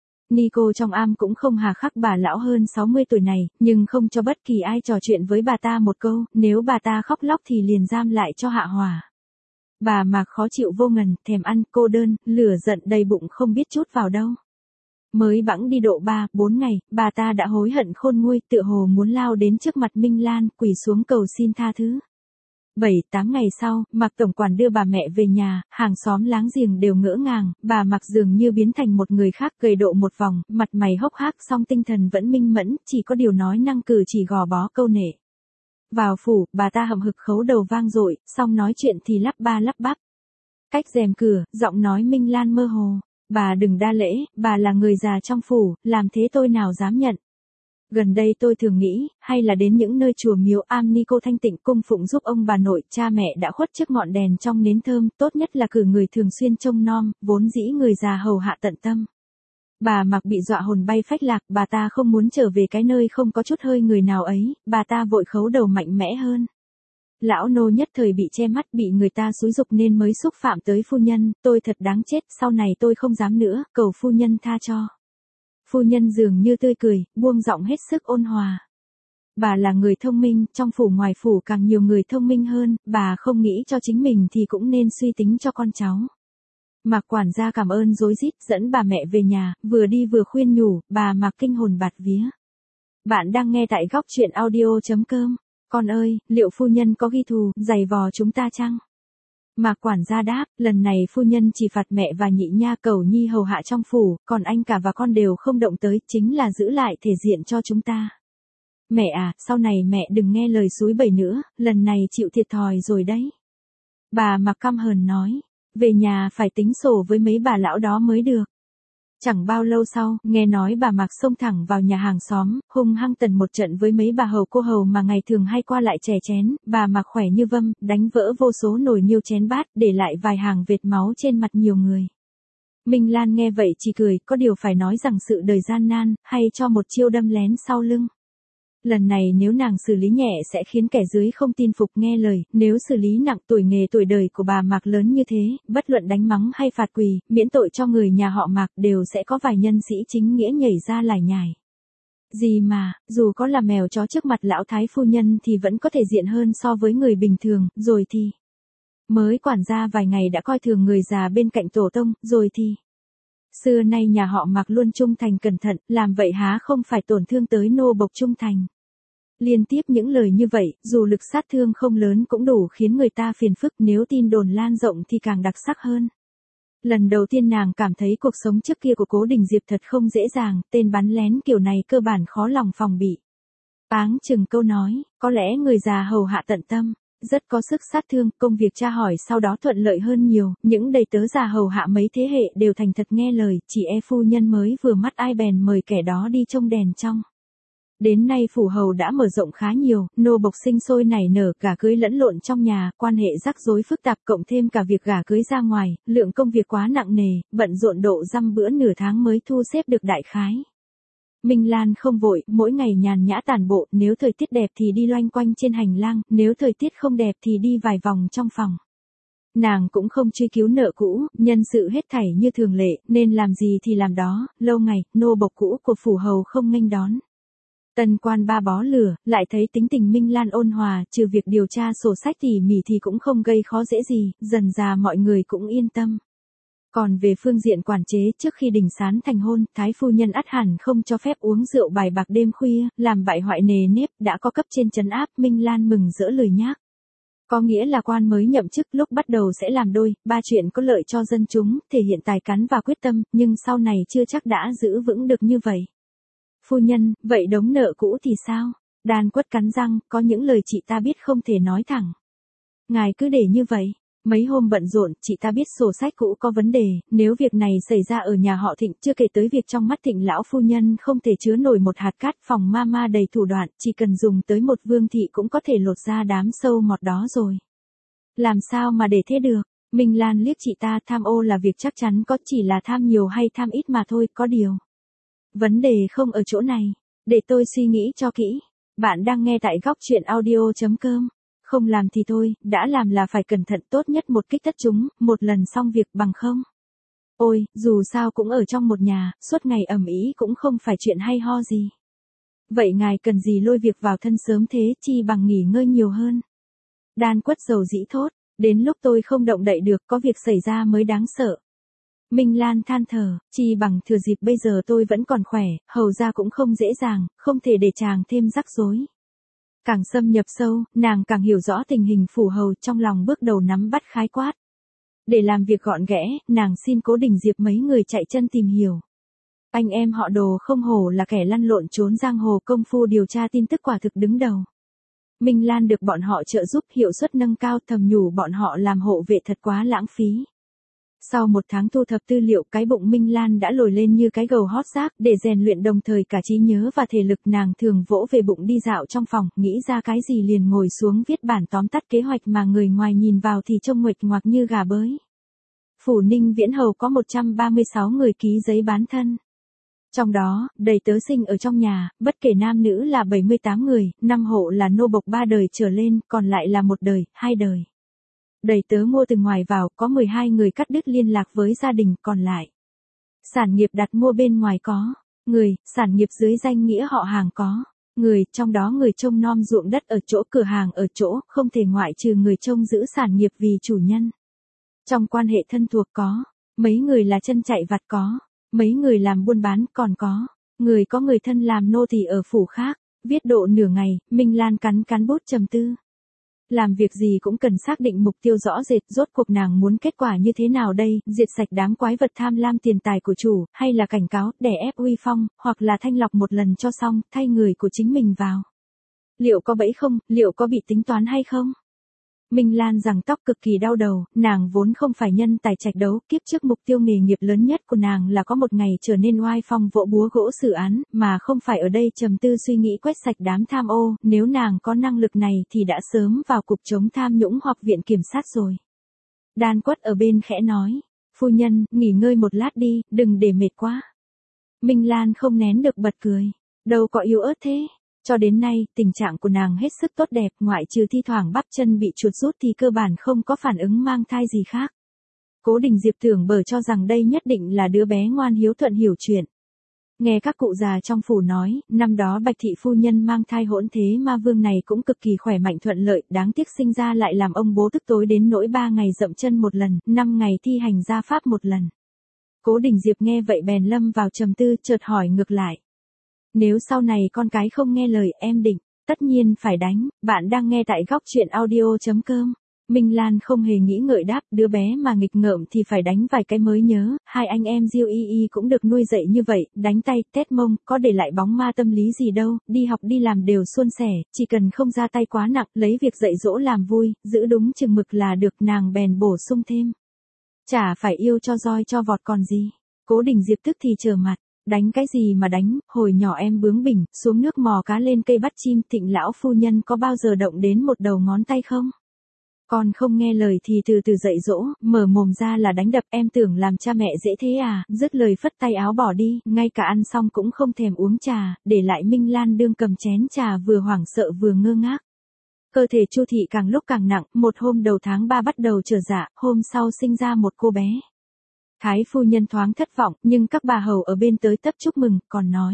[SPEAKER 1] Nico trong am cũng không hà khắc bà lão hơn 60 tuổi này, nhưng không cho bất kỳ ai trò chuyện với bà ta một câu, nếu bà ta khóc lóc thì liền giam lại cho hạ hỏa. Bà Mạc khó chịu vô ngần, thèm ăn, cô đơn, lửa giận đầy bụng không biết chút vào đâu. Mới bẵng đi độ 3-4 ngày, bà ta đã hối hận khôn nguôi, tựa hồ muốn lao đến trước mặt Minh Lan, quỳ xuống cầu xin tha thứ. 7-8 ngày sau, Mạc tổng quản đưa bà mẹ về nhà, hàng xóm láng giềng đều ngỡ ngàng, bà Mạc dường như biến thành một người khác, gầy độ một vòng, mặt mày hốc hác song tinh thần vẫn minh mẫn, chỉ có điều nói năng cử chỉ gò bó câu nệ. Vào phủ, bà ta hậm hực khấu đầu vang dội, xong nói chuyện thì lắp ba lắp bắp. Cách rèm cửa, giọng nói Minh Lan mơ hồ, bà đừng đa lễ, bà là người già trong phủ, làm thế tôi nào dám nhận. Gần đây tôi thường nghĩ, hay là đến những nơi chùa miếu am ni cô thanh tịnh cung phụng giúp ông bà nội, cha mẹ đã khuất trước ngọn đèn trong nến thơm, tốt nhất là cử người thường xuyên trông nom, vốn dĩ người già hầu hạ tận tâm. Bà Mạc bị dọa hồn bay phách lạc, bà ta không muốn trở về cái nơi không có chút hơi người nào ấy, bà ta vội khấu đầu mạnh mẽ hơn. Lão nô nhất thời bị che mắt, bị người ta xúi giục nên mới xúc phạm tới phu nhân, tôi thật đáng chết, sau này tôi không dám nữa, cầu phu nhân tha cho. Phu nhân dường như tươi cười, buông giọng hết sức ôn hòa. Bà là người thông minh, trong phủ ngoài phủ càng nhiều người thông minh hơn, bà không nghĩ cho chính mình thì cũng nên suy tính cho con cháu. Mạc quản gia cảm ơn rối rít, dẫn bà mẹ về nhà, vừa đi vừa khuyên nhủ, bà Mạc kinh hồn bạt vía. Bạn đang nghe tại góc truyện audio.com. Con ơi, liệu phu nhân có ghi thù, giày vò chúng ta chăng? Mạc quản gia đáp, lần này phu nhân chỉ phạt mẹ và nhị nha cầu nhi hầu hạ trong phủ, còn anh cả và con đều không động tới, chính là giữ lại thể diện cho chúng ta. Mẹ à, sau này mẹ đừng nghe lời xúi bẩy nữa, lần này chịu thiệt thòi rồi đấy. Bà Mạc căm hờn nói, về nhà phải tính sổ với mấy bà lão đó mới được. Chẳng bao lâu sau, nghe nói bà Mạc xông thẳng vào nhà hàng xóm, hung hăng tần một trận với mấy bà hầu cô hầu mà ngày thường hay qua lại chè chén, bà Mạc khỏe như vâm, đánh vỡ vô số nồi niêu chén bát, để lại vài hàng vệt máu trên mặt nhiều người. Minh Lan nghe vậy chỉ cười, có điều phải nói rằng sự đời gian nan, hay cho một chiêu đâm lén sau lưng. Lần này nếu nàng xử lý nhẹ sẽ khiến kẻ dưới không tin phục nghe lời, nếu xử lý nặng tuổi nghề tuổi đời của bà Mạc lớn như thế, bất luận đánh mắng hay phạt quỳ, miễn tội cho người nhà họ Mạc đều sẽ có vài nhân sĩ chính nghĩa nhảy ra lải nhải. Gì mà, dù có là mèo chó trước mặt lão thái phu nhân thì vẫn có thể diện hơn so với người bình thường, rồi thì. Mới quản gia vài ngày đã coi thường người già bên cạnh tổ tông, rồi thì. Xưa nay nhà họ Mạc luôn trung thành cẩn thận, làm vậy há không phải tổn thương tới nô bộc trung thành. Liên tiếp những lời như vậy, dù lực sát thương không lớn cũng đủ khiến người ta phiền phức, nếu tin đồn lan rộng thì càng đặc sắc hơn. Lần đầu tiên nàng cảm thấy cuộc sống trước kia của Cố Đình Diệp thật không dễ dàng, tên bắn lén kiểu này cơ bản khó lòng phòng bị. Áng chừng câu nói, có lẽ người già hầu hạ tận tâm, rất có sức sát thương, công việc tra hỏi sau đó thuận lợi hơn nhiều, những đầy tớ già hầu hạ mấy thế hệ đều thành thật nghe lời, chỉ phu nhân mới vừa mắt ai bèn mời kẻ đó đi trông đèn trong. Đến nay phủ hầu đã mở rộng khá nhiều, nô bộc sinh sôi nảy nở, gả cưới lẫn lộn trong nhà, quan hệ rắc rối phức tạp cộng thêm cả việc gả cưới ra ngoài, lượng công việc quá nặng nề, bận rộn độ dăm bữa nửa tháng mới thu xếp được đại khái. Minh Lan không vội, mỗi ngày nhàn nhã tản bộ, nếu thời tiết đẹp thì đi loanh quanh trên hành lang, nếu thời tiết không đẹp thì đi vài vòng trong phòng. Nàng cũng không truy cứu nợ cũ, nhân sự hết thảy như thường lệ, nên làm gì thì làm đó, lâu ngày, nô bộc cũ của phủ hầu không nghênh đón. Tân quan ba bó lửa, lại thấy tính tình Minh Lan ôn hòa, trừ việc điều tra sổ sách tỉ mỉ thì cũng không gây khó dễ gì, dần dà mọi người cũng yên tâm. Còn về phương diện quản chế, trước khi đình sán thành hôn, thái phu nhân ắt hẳn không cho phép uống rượu bài bạc đêm khuya, làm bại hoại nề nếp, đã có cấp trên trấn áp, Minh Lan mừng rỡ lười nhác. Có nghĩa là quan mới nhậm chức lúc bắt đầu sẽ làm đôi, ba chuyện có lợi cho dân chúng, thể hiện tài cán và quyết tâm, nhưng sau này chưa chắc đã giữ vững được như vậy. Phu nhân, vậy đống nợ cũ thì sao? Đan Quất cắn răng, có những lời chị ta biết không thể nói thẳng. Ngài cứ để như vậy. Mấy hôm bận rộn, chị ta biết sổ sách cũ có vấn đề, nếu việc này xảy ra ở nhà họ Thịnh, chưa kể tới việc trong mắt Thịnh lão phu nhân không thể chứa nổi một hạt cát, phòng ma đầy thủ đoạn, chỉ cần dùng tới một vương thị cũng có thể lột ra đám sâu mọt đó rồi. Làm sao mà để thế được? Minh Lan liếc chị ta, tham ô là việc chắc chắn có, chỉ là tham nhiều hay tham ít mà thôi, có điều. Vấn đề không ở chỗ này, để tôi suy nghĩ cho kỹ. Bạn đang nghe tại góc truyện audio.com. Không làm thì thôi, đã làm là phải cẩn thận, tốt nhất một kích tất chúng, một lần xong việc bằng không. Ôi, dù sao cũng ở trong một nhà, suốt ngày ầm ĩ cũng không phải chuyện hay ho gì. Vậy ngài cần gì lôi việc vào thân sớm thế, chi bằng nghỉ ngơi nhiều hơn. Đan Quất dầu dĩ thốt, đến lúc tôi không động đậy được, có việc xảy ra mới đáng sợ. Minh Lan than thở, chi bằng thừa dịp bây giờ tôi vẫn còn khỏe, hầu ra cũng không dễ dàng, không thể để chàng thêm rắc rối. Càng xâm nhập sâu, nàng càng hiểu rõ tình hình phủ hầu, trong lòng bước đầu nắm bắt khái quát. Để làm việc gọn ghẽ, nàng xin Cố Đình Diệp mấy người chạy chân tìm hiểu. Anh em họ Đồ không hổ là kẻ lăn lộn trốn giang hồ, công phu điều tra tin tức quả thực đứng đầu. Minh Lan được bọn họ trợ giúp, hiệu suất nâng cao, thầm nhủ bọn họ làm hộ vệ thật quá lãng phí. Sau một tháng thu thập tư liệu, cái bụng Minh Lan đã lồi lên như cái gầu hót xác, để rèn luyện đồng thời cả trí nhớ và thể lực, nàng thường vỗ về bụng đi dạo trong phòng, nghĩ ra cái gì liền ngồi xuống viết bản tóm tắt kế hoạch mà người ngoài nhìn vào thì trông nguệch ngoạc như gà bới. Phủ Ninh Viễn Hầu có 136 người ký giấy bán thân. Trong đó, đầy tớ sinh ở trong nhà, bất kể nam nữ là 78 người, 5 hộ là nô bộc 3 đời trở lên, còn lại là 1 đời, 2 đời. Đầy tớ mua từ ngoài vào, có 12 người cắt đứt liên lạc với gia đình, còn lại. Sản nghiệp đặt mua bên ngoài có, người, sản nghiệp dưới danh nghĩa họ hàng có, người, trong đó người trông nom ruộng đất ở chỗ, cửa hàng ở chỗ, không thể ngoại trừ người trông giữ sản nghiệp vì chủ nhân. Trong quan hệ thân thuộc có, mấy người là chân chạy vặt có, mấy người làm buôn bán còn có người thân làm nô tỳ ở phủ khác. Viết độ nửa ngày, Minh Lan cắn bút trầm tư. Làm việc gì cũng cần xác định mục tiêu rõ rệt, rốt cuộc nàng muốn kết quả như thế nào đây, diệt sạch đám quái vật tham lam tiền tài của chủ, hay là cảnh cáo, đè ép uy phong, hoặc là thanh lọc một lần cho xong, thay người của chính mình vào. Liệu có bẫy không, liệu có bị tính toán hay không? Minh Lan giằng tóc cực kỳ đau đầu, nàng vốn không phải nhân tài trạch đấu, kiếp trước mục tiêu nghề nghiệp lớn nhất của nàng là có một ngày trở nên oai phong vỗ búa gỗ xử án, mà không phải ở đây trầm tư suy nghĩ quét sạch đám tham ô, nếu nàng có năng lực này thì đã sớm vào cục chống tham nhũng hoặc viện kiểm sát rồi. Đan Quất ở bên khẽ nói, phu nhân, nghỉ ngơi một lát đi, đừng để mệt quá. Minh Lan không nén được bật cười, đâu có yếu ớt thế. Cho đến nay, tình trạng của nàng hết sức tốt đẹp, ngoại trừ thi thoảng bắp chân bị chuột rút thì cơ bản không có phản ứng mang thai gì khác. Cố Đình Diệp tưởng bờ cho rằng đây nhất định là đứa bé ngoan hiếu thuận hiểu chuyện. Nghe các cụ già trong phủ nói, năm đó Bạch thị phu nhân mang thai hỗn thế ma vương này cũng cực kỳ khỏe mạnh thuận lợi, đáng tiếc sinh ra lại làm ông bố tức tối đến nỗi 3 ngày dậm chân một lần, 5 ngày thi hành gia pháp một lần. Cố Đình Diệp nghe vậy bèn lâm vào trầm tư, chợt hỏi ngược lại. Nếu sau này con cái không nghe lời, em định, tất nhiên phải đánh. Bạn đang nghe tại góc truyện audio.com. Minh Lan không hề nghĩ ngợi đáp, đứa bé mà nghịch ngợm thì phải đánh vài cái mới nhớ, hai anh em Diêu Y Y cũng được nuôi dạy như vậy, đánh tay, tét mông, có để lại bóng ma tâm lý gì đâu, đi học đi làm đều suôn sẻ, chỉ cần không ra tay quá nặng, lấy việc dạy dỗ làm vui, giữ đúng chừng mực là được, nàng bèn bổ sung thêm. Chả phải yêu cho roi cho vọt còn gì. Cố Đình Diệp tức thì trở mặt. Đánh cái gì mà đánh, hồi nhỏ em bướng bỉnh, xuống nước mò cá lên cây bắt chim, Thịnh lão phu nhân có bao giờ động đến một đầu ngón tay không? Con không nghe lời thì từ từ dạy dỗ, mở mồm ra là đánh đập, em tưởng làm cha mẹ dễ thế à, dứt lời phất tay áo bỏ đi, ngay cả ăn xong cũng không thèm uống trà, để lại Minh Lan đương cầm chén trà vừa hoảng sợ vừa ngơ ngác. Cơ thể Chu Thị càng lúc càng nặng, một hôm đầu tháng 3 bắt đầu trở dạ, hôm sau sinh ra một cô bé. Thái phu nhân thoáng thất vọng, nhưng các bà hầu ở bên tới tấp chúc mừng, còn nói.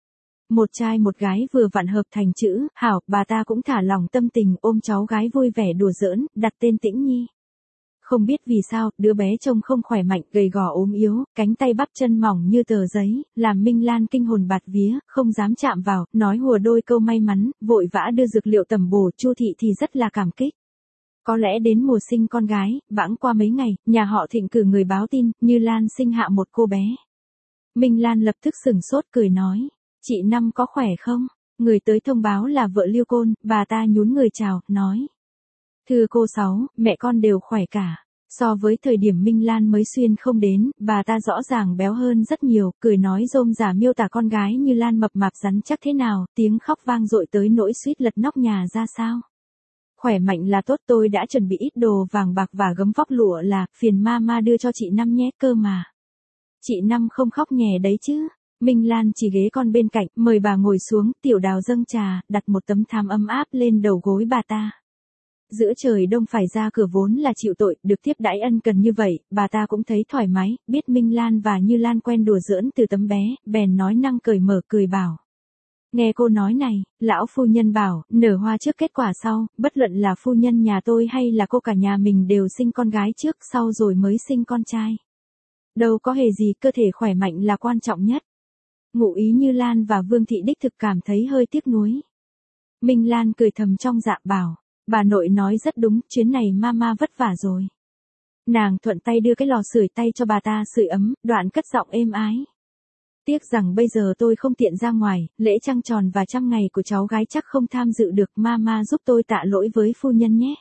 [SPEAKER 1] Một trai một gái vừa vặn hợp thành chữ, hảo, bà ta cũng thả lòng tâm tình ôm cháu gái vui vẻ đùa giỡn, đặt tên Tĩnh Nhi. Không biết vì sao, đứa bé trông không khỏe mạnh, gầy gò ốm yếu, cánh tay bắp chân mỏng như tờ giấy, làm Minh Lan kinh hồn bạt vía, không dám chạm vào, nói hùa đôi câu may mắn, vội vã đưa dược liệu tẩm bổ, Chu Thị thì rất là cảm kích. Có lẽ đến mùa sinh con gái, bẵng qua mấy ngày, nhà họ Thịnh cử người báo tin, Như Lan sinh hạ một cô bé. Minh Lan lập tức sửng sốt cười nói, chị Năm có khỏe không? Người tới thông báo là vợ Liêu Côn, bà ta nhún người chào, nói. Thưa cô Sáu, mẹ con đều khỏe cả. So với thời điểm Minh Lan mới xuyên không đến, bà ta rõ ràng béo hơn rất nhiều, cười nói rôm rả miêu tả con gái Như Lan mập mạp rắn chắc thế nào, tiếng khóc vang dội tới nỗi suýt lật nóc nhà ra sao. Khỏe mạnh là tốt, tôi đã chuẩn bị ít đồ vàng bạc và gấm vóc lụa là, phiền mama đưa cho chị Năm nhé, cơ mà. Chị Năm không khóc nhè đấy chứ. Minh Lan chỉ ghế con bên cạnh, mời bà ngồi xuống, Tiểu Đào dâng trà, đặt một tấm thảm ấm áp lên đầu gối bà ta. Giữa trời đông phải ra cửa vốn là chịu tội, được tiếp đãi ân cần như vậy, bà ta cũng thấy thoải mái, biết Minh Lan và Như Lan quen đùa giỡn từ tấm bé, bèn nói năng cởi mở cười bảo. Nghe cô nói này, lão phu nhân bảo, nở hoa trước kết quả sau, bất luận là phu nhân nhà tôi hay là cô cả nhà mình đều sinh con gái trước sau rồi mới sinh con trai. Đâu có hề gì, cơ thể khỏe mạnh là quan trọng nhất. Ngụ ý Như Lan và Vương Thị đích thực cảm thấy hơi tiếc nuối. Minh Lan cười thầm trong dạ bảo, bà nội nói rất đúng, chuyến này mama vất vả rồi. Nàng thuận tay đưa cái lò sưởi tay cho bà ta sưởi ấm, đoạn cất giọng êm ái. Tiếc rằng bây giờ tôi không tiện ra ngoài, lễ trăng tròn và 100 ngày của cháu gái chắc không tham dự được, mama giúp tôi tạ lỗi với phu nhân nhé.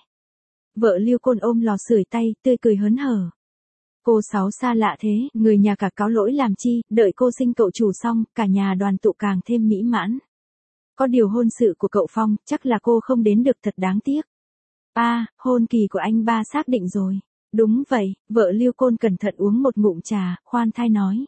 [SPEAKER 1] Vợ Liêu Côn ôm lò sưởi tay, tươi cười hớn hở. Cô Sáu xa lạ thế, người nhà cả cáo lỗi làm chi, đợi cô sinh cậu chủ xong, cả nhà đoàn tụ càng thêm mỹ mãn. Có điều hôn sự của cậu Phong, chắc là cô không đến được, thật đáng tiếc. Hôn kỳ của anh ba xác định rồi. Đúng vậy, vợ Liêu Côn cẩn thận uống một ngụm trà, khoan thai nói.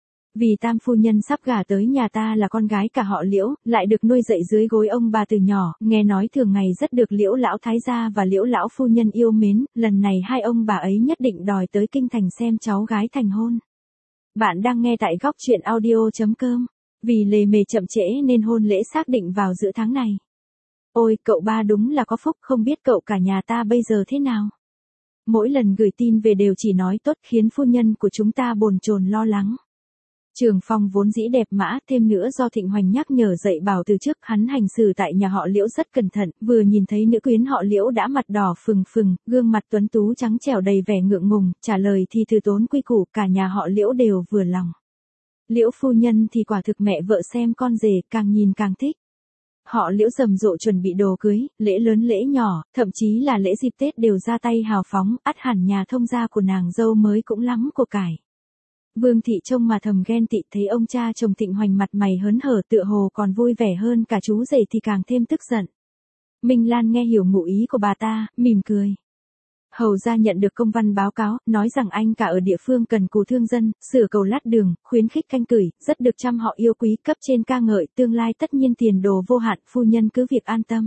[SPEAKER 1] Vì tam phu nhân sắp gả tới nhà ta là con gái cả họ Liễu, lại được nuôi dạy dưới gối ông bà từ nhỏ, nghe nói thường ngày rất được Liễu lão thái gia và Liễu lão phu nhân yêu mến, lần này hai ông bà ấy nhất định đòi tới kinh thành xem cháu gái thành hôn. Bạn đang nghe tại góc truyện audio.com. Vì lề mề chậm trễ nên hôn lễ xác định vào giữa tháng này. Ôi, cậu ba đúng là có phúc, không biết cậu cả nhà ta bây giờ thế nào. Mỗi lần gửi tin về đều chỉ nói tốt, khiến phu nhân của chúng ta bồn chồn lo lắng. Trường Phong vốn dĩ đẹp mã, thêm nữa do Thịnh Hoành nhắc nhở dạy bảo từ trước, hắn hành xử tại nhà họ Liễu rất cẩn thận, vừa nhìn thấy nữ quyến họ Liễu đã mặt đỏ phừng phừng, gương mặt tuấn tú trắng trẻo đầy vẻ ngượng ngùng, trả lời thì từ tốn quy củ, cả nhà họ Liễu đều vừa lòng. Liễu phu nhân thì quả thực mẹ vợ xem con rể, càng nhìn càng thích. Họ Liễu rầm rộ chuẩn bị đồ cưới, lễ lớn lễ nhỏ, thậm chí là lễ dịp Tết đều ra tay hào phóng, ắt hẳn nhà thông gia của nàng dâu mới cũng lắm của cải. Vương Thị trông mà thầm ghen tị, thấy ông cha chồng Thịnh Hoành mặt mày hớn hở tựa hồ còn vui vẻ hơn cả chú rể thì càng thêm tức giận. Minh Lan nghe hiểu ngụ ý của bà ta, mỉm cười. Hầu ra nhận được công văn báo cáo, nói rằng anh cả ở địa phương cần cù thương dân, sửa cầu lát đường, khuyến khích canh cửi, rất được trăm họ yêu quý, cấp trên ca ngợi, tương lai tất nhiên tiền đồ vô hạn, phu nhân cứ việc an tâm.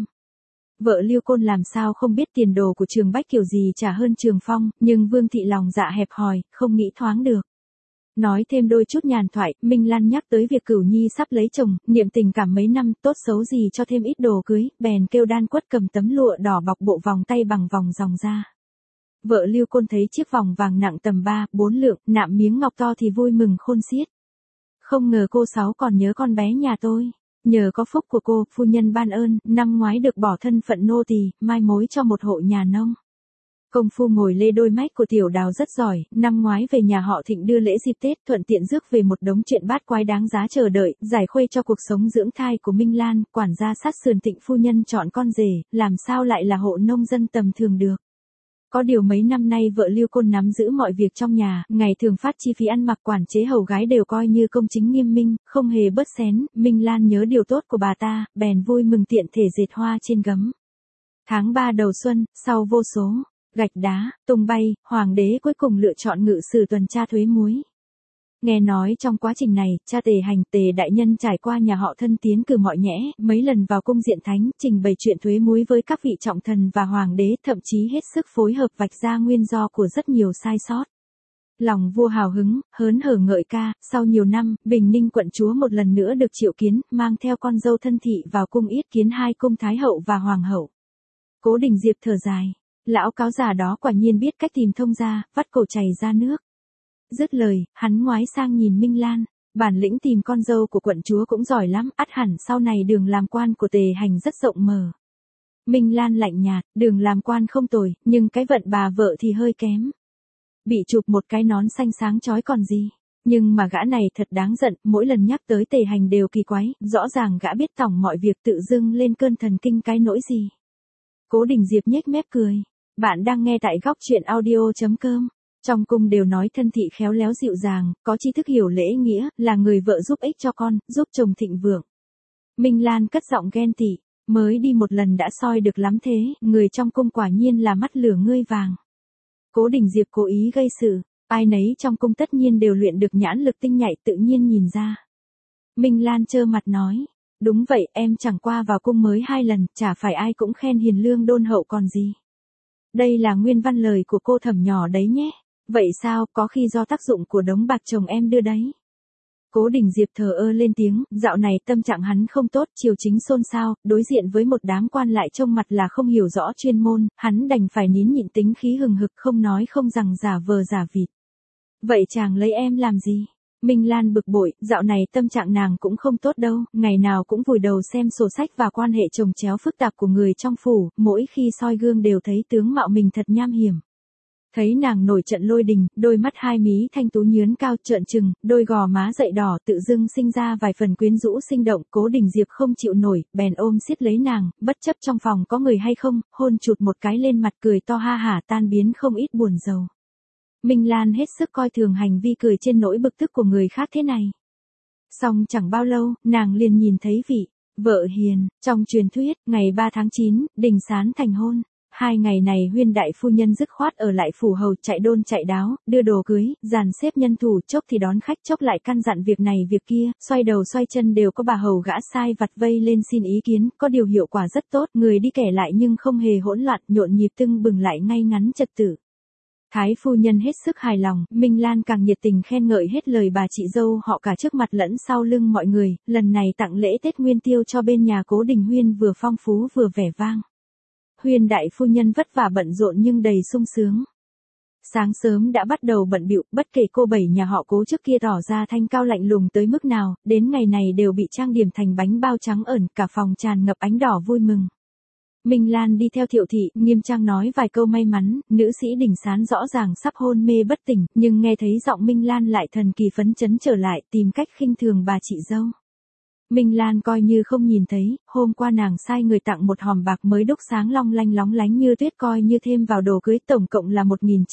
[SPEAKER 1] Vợ Liêu Côn làm sao không biết tiền đồ của Trường Bách kiểu gì trả hơn Trường Phong, nhưng Vương Thị lòng dạ hẹp hòi, không nghĩ thoáng được. Nói thêm đôi chút nhàn thoại, Minh Lan nhắc tới việc Cửu Nhi sắp lấy chồng, niệm tình cảm mấy năm, tốt xấu gì cho thêm ít đồ cưới, bèn kêu Đan Quất cầm tấm lụa đỏ bọc bộ vòng tay bằng vòng ròng ra. Vợ Liêu Côn thấy chiếc vòng vàng nặng tầm 3-4 lượng, nạm miếng ngọc to thì vui mừng khôn xiết. Không ngờ cô Sáu còn nhớ con bé nhà tôi. Nhờ có phúc của cô, phu nhân ban ơn, năm ngoái được bỏ thân phận nô tỳ, mai mối cho một hộ nhà nông. Công phu ngồi lê đôi mách của Tiểu Đào rất giỏi, năm ngoái về nhà họ Thịnh đưa lễ dịp Tết, thuận tiện rước về một đống chuyện bát quái đáng giá chờ đợi, giải khuây cho cuộc sống dưỡng thai của Minh Lan, quản gia sát sườn Thịnh phu nhân chọn con rể, làm sao lại là hộ nông dân tầm thường được. Có điều mấy năm nay vợ Lưu Côn nắm giữ mọi việc trong nhà, ngày thường phát chi phí ăn mặc, quản chế hầu gái đều coi như công chính nghiêm minh, không hề bớt xén. Minh Lan nhớ điều tốt của bà ta, bèn vui mừng tiện thể dệt hoa trên gấm. Tháng 3 đầu xuân, sau vô số gạch đá tung bay, hoàng đế cuối cùng lựa chọn ngự sử tuần tra thuế muối. Nghe nói trong quá trình này, cha Tề Hành, Tề đại nhân trải qua nhà họ thân tiến cử mọi nhẽ, mấy lần vào cung diện thánh, trình bày chuyện thuế muối với các vị trọng thần và hoàng đế, thậm chí hết sức phối hợp vạch ra nguyên do của rất nhiều sai sót. Lòng vua hào hứng, hớn hở ngợi ca, sau nhiều năm, Bình Ninh quận chúa một lần nữa được triệu kiến, mang theo con dâu thân thị vào cung yết kiến hai cung thái hậu và hoàng hậu. Cố Đình Diệp thở dài, lão cáo già đó quả nhiên biết cách tìm thông ra, vắt cổ chảy ra nước. Dứt lời, hắn ngoái sang nhìn Minh Lan, bản lĩnh tìm con dâu của quận chúa cũng giỏi lắm, ắt hẳn sau này đường làm quan của Tề Hành rất rộng mở. Minh Lan lạnh nhạt, đường làm quan không tồi, nhưng cái vận bà vợ thì hơi kém. Bị chụp một cái nón xanh sáng chói còn gì. Nhưng mà gã này thật đáng giận, mỗi lần nhắc tới Tề Hành đều kỳ quái, rõ ràng gã biết tổng mọi việc, tự dưng lên cơn thần kinh cái nỗi gì. Cố Đình Diệp nhếch mép cười. Bạn đang nghe tại góc truyện audio.com. Trong cung đều nói thân thị khéo léo dịu dàng, có tri thức hiểu lễ nghĩa, là người vợ giúp ích cho con, giúp chồng thịnh vượng. Minh Lan cất giọng ghen tị, mới đi một lần đã soi được lắm thế, người trong cung quả nhiên là mắt lửa ngươi vàng. Cố Đình Diệp cố ý gây sự, ai nấy trong cung tất nhiên đều luyện được nhãn lực tinh nhạy, tự nhiên nhìn ra. Minh Lan trơ mặt nói, đúng vậy, em chẳng qua vào cung mới 2 lần, chả phải ai cũng khen hiền lương đôn hậu còn gì. Đây là nguyên văn lời của cô thẩm nhỏ đấy nhé. Vậy sao, có khi do tác dụng của đống bạc chồng em đưa đấy. Cố Đình Diệp thờ ơ lên tiếng, dạo này tâm trạng hắn không tốt, triều chính xôn xao, đối diện với một đám quan lại trông mặt là không hiểu rõ chuyên môn, hắn đành phải nín nhịn tính khí hừng hực, không nói không rằng giả vờ giả vịt. Vậy chàng lấy em làm gì? Minh Lan bực bội, dạo này tâm trạng nàng cũng không tốt đâu, ngày nào cũng vùi đầu xem sổ sách và quan hệ chồng chéo phức tạp của người trong phủ, mỗi khi soi gương đều thấy tướng mạo mình thật nham hiểm. Thấy nàng nổi trận lôi đình, đôi mắt hai mí thanh tú nhướn cao trợn trừng, đôi gò má dậy đỏ tự dưng sinh ra vài phần quyến rũ sinh động. Cố Đình Diệp không chịu nổi, bèn ôm siết lấy nàng, bất chấp trong phòng có người hay không, hôn chụt một cái lên mặt, cười to ha hả, tan biến không ít buồn rầu. Minh Lan hết sức coi thường hành vi cười trên nỗi bực tức của người khác thế này. Xong chẳng bao lâu, nàng liền nhìn thấy vị vợ hiền. Trong truyền thuyết, ngày 3 tháng 9, Đình Sán thành hôn. 2 ngày này Huyên đại phu nhân dứt khoát ở lại phủ hầu, chạy đôn chạy đáo, đưa đồ cưới, dàn xếp nhân thủ, chốc thì đón khách, chốc lại căn dặn việc này việc kia, xoay đầu xoay chân đều có bà hầu gã sai vặt vây lên xin ý kiến, có điều hiệu quả rất tốt, người đi kẻ lại nhưng không hề hỗn loạn, nhộn nhịp tưng bừng lại ngay ngắn trật tự. Thái phu nhân hết sức hài lòng, Minh Lan càng nhiệt tình khen ngợi hết lời bà chị dâu họ cả trước mặt lẫn sau lưng mọi người, lần này tặng lễ Tết Nguyên Tiêu cho bên nhà Cố Đình Huyên vừa phong phú vừa vẻ vang. Huyên đại phu nhân vất vả bận rộn nhưng đầy sung sướng. Sáng sớm đã bắt đầu bận bịu, bất kể cô bảy nhà họ Cố trước kia tỏ ra thanh cao lạnh lùng tới mức nào, đến ngày này đều bị trang điểm thành bánh bao trắng ẩn, cả phòng tràn ngập ánh đỏ vui mừng. Minh Lan đi theo Thiệu thị, nghiêm trang nói vài câu may mắn, nữ sĩ Đình Sán rõ ràng sắp hôn mê bất tỉnh, nhưng nghe thấy giọng Minh Lan lại thần kỳ phấn chấn trở lại, tìm cách khinh thường bà chị dâu. Minh Lan coi như không nhìn thấy, hôm qua nàng sai người tặng một hòm bạc mới đúc sáng long lánh như tuyết, coi như thêm vào đồ cưới, tổng cộng là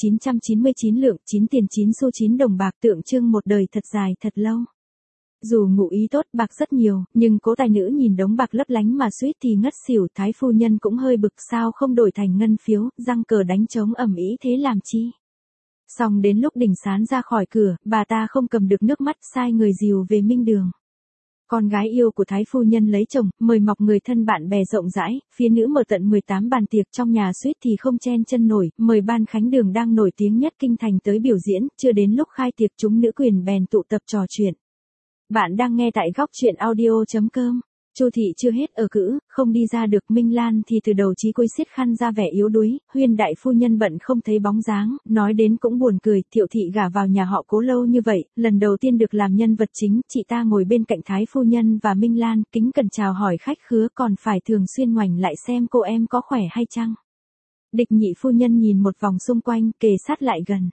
[SPEAKER 1] 1999 lượng, 9 tiền 9 xu 9 đồng bạc, tượng trưng một đời thật dài thật lâu. Dù ngụ ý tốt, bạc rất nhiều, nhưng Cố tài nữ nhìn đống bạc lấp lánh mà suýt thì ngất xỉu. Thái phu nhân cũng hơi bực, sao không đổi thành ngân phiếu, răng cờ đánh trống ầm ĩ thế làm chi. Xong đến lúc Đình Sán ra khỏi cửa, bà ta không cầm được nước mắt, sai người dìu về Minh Đường. Con gái yêu của Thái phu nhân lấy chồng, mời mọc người thân bạn bè rộng rãi, phía nữ mở tận 18 bàn tiệc, trong nhà suýt thì không chen chân nổi, mời Ban Khánh Đường đang nổi tiếng nhất kinh thành tới biểu diễn, chưa đến lúc khai tiệc chúng nữ quyền bèn tụ tập trò chuyện. Bạn đang nghe tại góc truyện audio.com. Chu thị chưa hết ở cữ, không đi ra được. Minh Lan thì từ đầu chí cuối siết khăn ra vẻ yếu đuối, Huyên đại phu nhân bận không thấy bóng dáng, nói đến cũng buồn cười. Thiệu thị gả vào nhà họ Cố lâu như vậy, lần đầu tiên được làm nhân vật chính, chị ta ngồi bên cạnh Thái phu nhân và Minh Lan, kính cẩn chào hỏi khách khứa, còn phải thường xuyên ngoảnh lại xem cô em có khỏe hay chăng. Địch nhị phu nhân nhìn một vòng xung quanh, kề sát lại gần.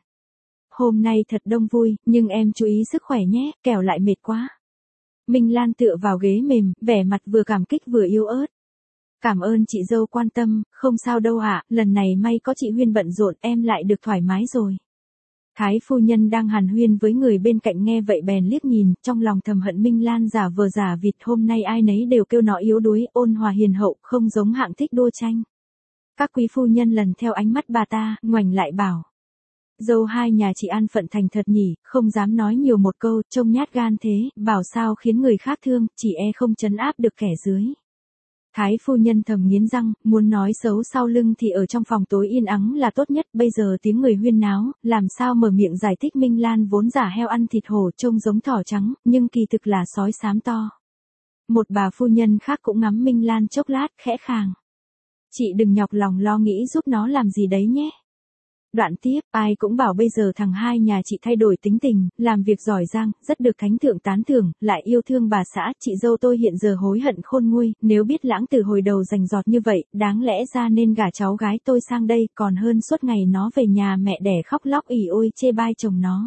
[SPEAKER 1] Hôm nay thật đông vui, nhưng em chú ý sức khỏe nhé, kẻo lại mệt quá. Minh Lan tựa vào ghế mềm, vẻ mặt vừa cảm kích vừa yếu ớt. Cảm ơn chị dâu quan tâm, không sao đâu ạ, lần này may có chị Huyên bận rộn em lại được thoải mái rồi. Thái phu nhân đang hàn huyên với người bên cạnh nghe vậy bèn liếc nhìn, trong lòng thầm hận Minh Lan giả vờ giả vịt, hôm nay ai nấy đều kêu nó yếu đuối, ôn hòa hiền hậu, không giống hạng thích đua tranh. Các quý phu nhân lần theo ánh mắt bà ta, ngoảnh lại bảo. Dâu hai nhà chị an phận thành thật nhỉ, không dám nói nhiều một câu, trông nhát gan thế, bảo sao khiến người khác thương, chỉ e không trấn áp được kẻ dưới. Thái phu nhân thầm nghiến răng, muốn nói xấu sau lưng thì ở trong phòng tối yên ắng là tốt nhất, bây giờ tiếng người huyên náo, làm sao mở miệng giải thích. Minh Lan vốn giả heo ăn thịt hổ trông giống thỏ trắng, nhưng kỳ thực là sói xám to. Một bà phu nhân khác cũng ngắm Minh Lan chốc lát, khẽ khàng. Chị đừng nhọc lòng lo nghĩ giúp nó làm gì đấy nhé. Đoạn tiếp, ai cũng bảo bây giờ thằng hai nhà chị thay đổi tính tình, làm việc giỏi giang, rất được thánh thượng tán thưởng, lại yêu thương bà xã, chị dâu tôi hiện giờ hối hận khôn nguôi, nếu biết lãng từ hồi đầu rành rọt như vậy, đáng lẽ ra nên gả cháu gái tôi sang đây, còn hơn suốt ngày nó về nhà mẹ đẻ khóc lóc ỉ ôi chê bai chồng nó.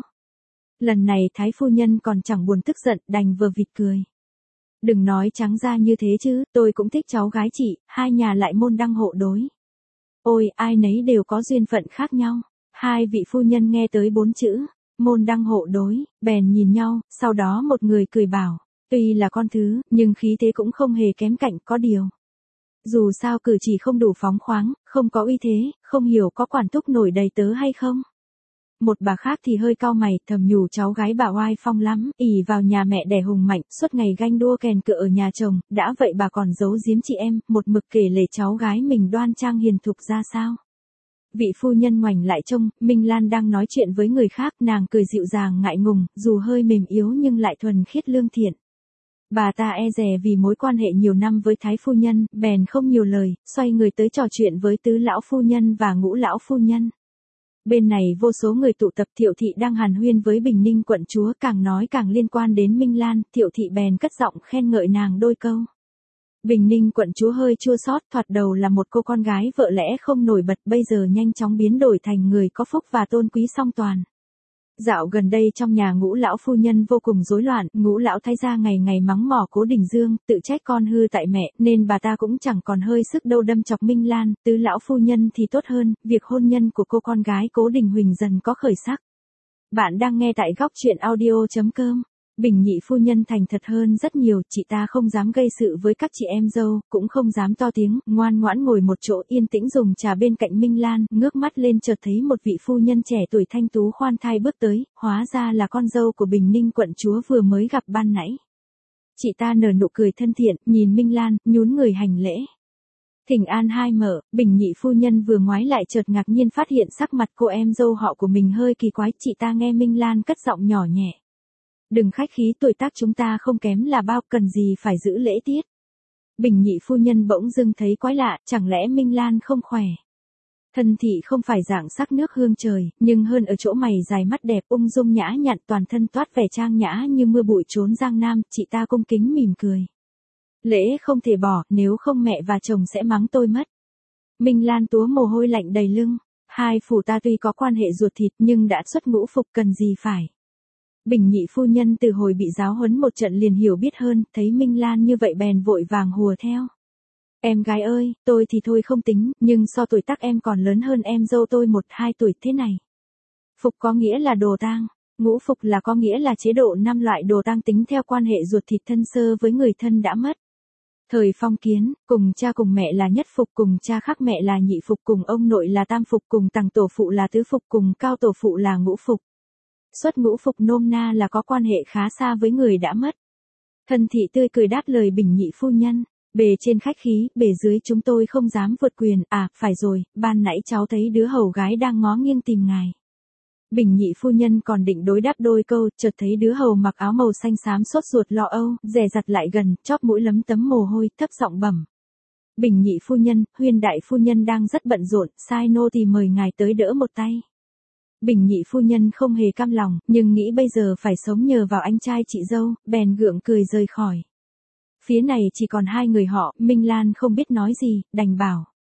[SPEAKER 1] Lần này thái phu nhân còn chẳng buồn tức giận, đành vờ vịt cười. Đừng nói trắng ra như thế chứ, tôi cũng thích cháu gái chị, hai nhà lại môn đăng hộ đối. Ôi, ai nấy đều có duyên phận khác nhau. Hai vị phu nhân nghe tới 4 chữ, môn đăng hộ đối, bèn nhìn nhau, sau đó một người cười bảo, tuy là con thứ, nhưng khí thế cũng không hề kém cạnh, có điều. Dù sao cử chỉ không đủ phóng khoáng, không có uy thế, không hiểu có quản thúc nổi đầy tớ hay không. Một bà khác thì hơi cau mày, thầm nhủ cháu gái bà oai phong lắm, ỷ vào nhà mẹ đẻ hùng mạnh, suốt ngày ganh đua kèn cựa ở nhà chồng, đã vậy bà còn giấu giếm chị em, một mực kể lể cháu gái mình đoan trang hiền thục ra sao. Vị phu nhân ngoảnh lại trông, Minh Lan đang nói chuyện với người khác, nàng cười dịu dàng ngại ngùng, dù hơi mềm yếu nhưng lại thuần khiết lương thiện. Bà ta e dè vì mối quan hệ nhiều năm với thái phu nhân, bèn không nhiều lời, xoay người tới trò chuyện với tứ lão phu nhân và ngũ lão phu nhân. Bên này vô số người tụ tập, Thiệu thị đang hàn huyên với Bình Ninh quận chúa, càng nói càng liên quan đến Minh Lan, Thiệu thị bèn cất giọng khen ngợi nàng đôi câu. Bình Ninh quận chúa hơi chua xót, thoạt đầu là một cô con gái vợ lẽ không nổi bật, bây giờ nhanh chóng biến đổi thành người có phúc và tôn quý song toàn. Dạo gần đây trong nhà ngũ lão phu nhân vô cùng rối loạn, ngũ lão thái gia ngày ngày mắng mỏ Cố Đình Dương, tự trách con hư tại mẹ, nên bà ta cũng chẳng còn hơi sức đâu đâm chọc Minh Lan, tứ lão phu nhân thì tốt hơn, việc hôn nhân của cô con gái Cố Đình Huỳnh dần có khởi sắc. Bạn đang nghe tại góc truyện audio.com. Bình nhị phu nhân thành thật hơn rất nhiều, chị ta không dám gây sự với các chị em dâu, cũng không dám to tiếng, ngoan ngoãn ngồi một chỗ yên tĩnh dùng trà bên cạnh Minh Lan, ngước mắt lên chợt thấy một vị phu nhân trẻ tuổi thanh tú khoan thai bước tới, hóa ra là con dâu của Bình Ninh quận chúa vừa mới gặp ban nãy. Chị ta nở nụ cười thân thiện, nhìn Minh Lan, nhún người hành lễ. Thỉnh an hai mở, Bình nhị phu nhân vừa ngoái lại chợt ngạc nhiên phát hiện sắc mặt cô em dâu họ của mình hơi kỳ quái, chị ta nghe Minh Lan cất giọng nhỏ nhẹ. Đừng khách khí, tuổi tác chúng ta không kém là bao, cần gì phải giữ lễ tiết. Bình nhị phu nhân bỗng dưng thấy quái lạ, chẳng lẽ Minh Lan không khỏe. Thân thị không phải dạng sắc nước hương trời, nhưng hơn ở chỗ mày dài mắt đẹp ung dung nhã nhặn, toàn thân toát vẻ trang nhã như mưa bụi trốn giang nam, chị ta cung kính mỉm cười. Lễ không thể bỏ, nếu không mẹ và chồng sẽ mắng tôi mất. Minh Lan túa mồ hôi lạnh đầy lưng, hai phủ ta tuy có quan hệ ruột thịt nhưng đã xuất ngũ phục, cần gì phải. Bình nhị phu nhân từ hồi bị giáo huấn một trận liền hiểu biết hơn, thấy Minh Lan như vậy bèn vội vàng hùa theo. Em gái ơi, tôi thì thôi không tính, nhưng so tuổi tác em còn lớn hơn em dâu tôi 1-2 tuổi thế này. Phục có nghĩa là đồ tang, ngũ phục là có nghĩa là chế độ 5 loại đồ tang tính theo quan hệ ruột thịt thân sơ với người thân đã mất. Thời phong kiến, cùng cha cùng mẹ là nhất phục, cùng cha khác mẹ là nhị phục, cùng ông nội là tam phục, cùng tằng tổ phụ là tứ phục, cùng cao tổ phụ là ngũ phục. Xuất ngũ phục nôm na là có quan hệ khá xa với người đã mất. Thân thị tươi cười đáp lời Bình nhị phu nhân, bề trên khách khí, bề dưới chúng tôi không dám vượt quyền, phải rồi, ban nãy cháu thấy đứa hầu gái đang ngó nghiêng tìm ngài. Bình nhị phu nhân còn định đối đáp đôi câu, chợt thấy đứa hầu mặc áo màu xanh xám sốt ruột lo âu, dè dặt lại gần, chóp mũi lấm tấm mồ hôi, thấp giọng bẩm. Bình nhị phu nhân, Huyên đại phu nhân đang rất bận rộn, sai nô thì mời ngài tới đỡ một tay. Bình nhị phu nhân không hề cam lòng, nhưng nghĩ bây giờ phải sống nhờ vào anh trai chị dâu, bèn gượng cười rời khỏi. Phía này chỉ còn hai người họ, Minh Lan không biết nói gì, đành bảo.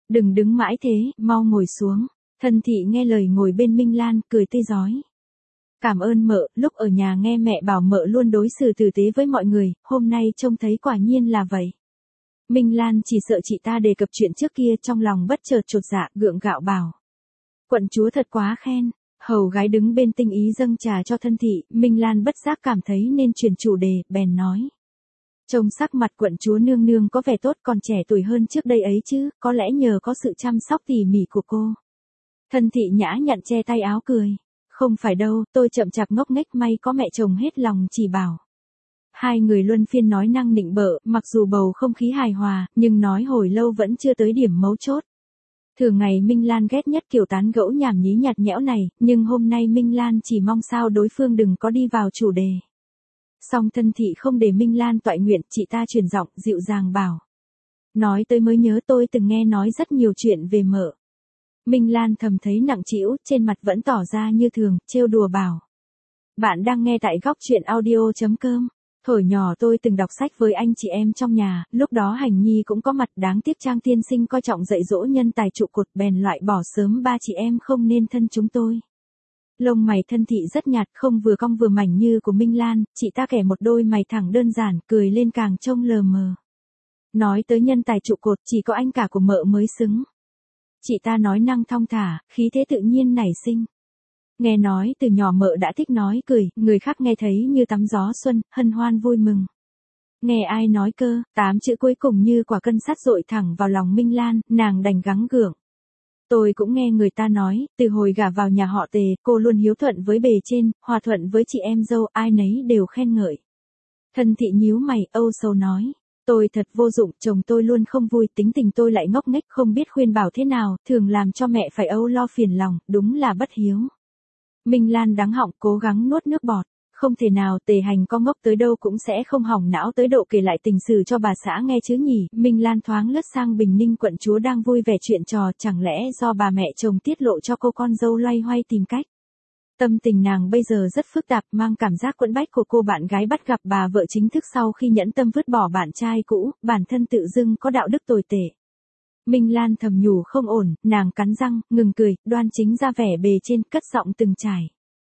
[SPEAKER 1] Đừng đứng mãi thế, mau ngồi xuống. Thân thị nghe lời ngồi bên Minh Lan, cười tươi rói. Cảm ơn mợ, lúc ở nhà nghe mẹ bảo mợ luôn đối xử tử tế với mọi người, hôm nay trông thấy quả nhiên là vậy. Minh Lan chỉ sợ chị ta đề cập chuyện trước kia, trong lòng bất chợt chột dạ, gượng gạo bảo. Quận chúa thật quá khen. Hầu gái đứng bên tinh ý dâng trà cho thân thị, Minh Lan bất giác cảm thấy nên chuyển chủ đề, bèn nói. Trông sắc mặt quận chúa nương nương có vẻ tốt, còn trẻ tuổi hơn trước đây ấy chứ, có lẽ nhờ có sự chăm sóc tỉ mỉ của cô. Thân thị nhã nhặn che tay áo cười. Không phải đâu, tôi chậm chạp ngốc nghếch, may có mẹ chồng hết lòng chỉ bảo. Hai người luân phiên nói năng nịnh bợ, mặc dù bầu không khí hài hòa, nhưng nói hồi lâu vẫn chưa tới điểm mấu chốt. Thường ngày Minh Lan ghét nhất kiểu tán gẫu nhảm nhí nhạt nhẽo này, nhưng hôm nay Minh Lan chỉ mong sao đối phương đừng có đi vào chủ đề. Song thân thị không để Minh Lan toại nguyện, chị ta chuyển giọng dịu dàng bảo. Nói tới mới nhớ tôi từng nghe nói rất nhiều chuyện về mợ. Minh Lan thầm thấy nặng trĩu, trên mặt vẫn tỏ ra như thường, trêu đùa bảo. Bạn đang nghe tại góc truyện audio.com. Thổi nhỏ tôi từng đọc sách với anh chị em trong nhà, lúc đó Hành Nhi cũng có mặt, đáng tiếc Trang tiên sinh coi trọng dạy dỗ nhân tài trụ cột, bèn loại bỏ sớm ba chị em không nên thân chúng tôi. Lông mày thân thị rất nhạt, không vừa cong vừa mảnh như của Minh Lan, chị ta kẻ một đôi mày thẳng đơn giản, cười lên càng trông lờ mờ. Nói tới nhân tài trụ cột, chỉ có anh cả của mợ mới xứng. Chị ta nói năng thong thả, khí thế tự nhiên nảy sinh. Nghe nói từ nhỏ mợ đã thích nói cười, người khác nghe thấy như tắm gió xuân, hân hoan vui mừng. Nghe ai nói cơ, 8 chữ cuối cùng như quả cân sắt dội thẳng vào lòng Minh Lan, nàng đành gắng gượng. Tôi cũng nghe người ta nói, từ hồi gả vào nhà họ Tề, cô luôn hiếu thuận với bề trên, hòa thuận với chị em dâu, ai nấy đều khen ngợi. Thân thị nhíu mày, âu sầu nói. Tôi thật vô dụng, chồng tôi luôn không vui, tính tình tôi lại ngốc nghếch, không biết khuyên bảo thế nào, thường làm cho mẹ phải âu lo phiền lòng, đúng là bất hiếu. Minh Lan đắng họng, cố gắng nuốt nước bọt. Không thể nào, Tề Hành có ngốc tới đâu cũng sẽ không hỏng não tới độ kể lại tình sử cho bà xã nghe chứ nhỉ. Minh Lan thoáng lướt sang Bình Ninh quận chúa đang vui vẻ chuyện trò, chẳng lẽ do bà mẹ chồng tiết lộ cho cô con dâu loay hoay tìm cách. Tâm tình nàng bây giờ rất phức tạp, mang cảm giác quẫn bách của cô bạn gái bắt gặp bà vợ chính thức sau khi nhẫn tâm vứt bỏ bạn trai cũ, bản thân tự dưng có đạo đức tồi tệ. Minh Lan thầm nhủ không ổn, nàng cắn răng, ngừng cười, đoan chính ra vẻ bề trên, cất giọng từng trải.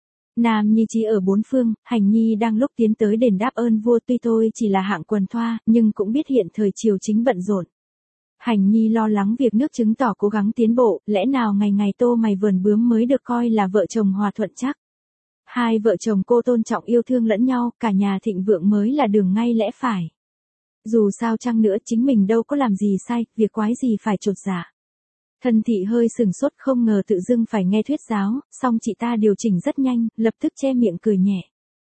[SPEAKER 1] Nam Nhi chỉ ở bốn phương, Hành Nhi đang lúc tiến tới đền đáp ơn vua, tuy tôi chỉ là hạng quần thoa, nhưng cũng biết hiện thời triều chính bận rộn. Hành Nhi lo lắng việc nước chứng tỏ cố gắng tiến bộ, lẽ nào ngày ngày tô mày vườn bướm mới được coi là vợ chồng hòa thuận chắc. Hai vợ chồng cô tôn trọng yêu thương lẫn nhau, cả nhà thịnh vượng mới là đường ngay lẽ phải. Dù sao chăng nữa chính mình đâu có làm gì sai, việc quái gì phải chột dạ. Thân thị hơi sừng sốt, không ngờ tự dưng phải nghe thuyết giáo, song chị ta điều chỉnh rất nhanh, lập tức che miệng cười nhẹ.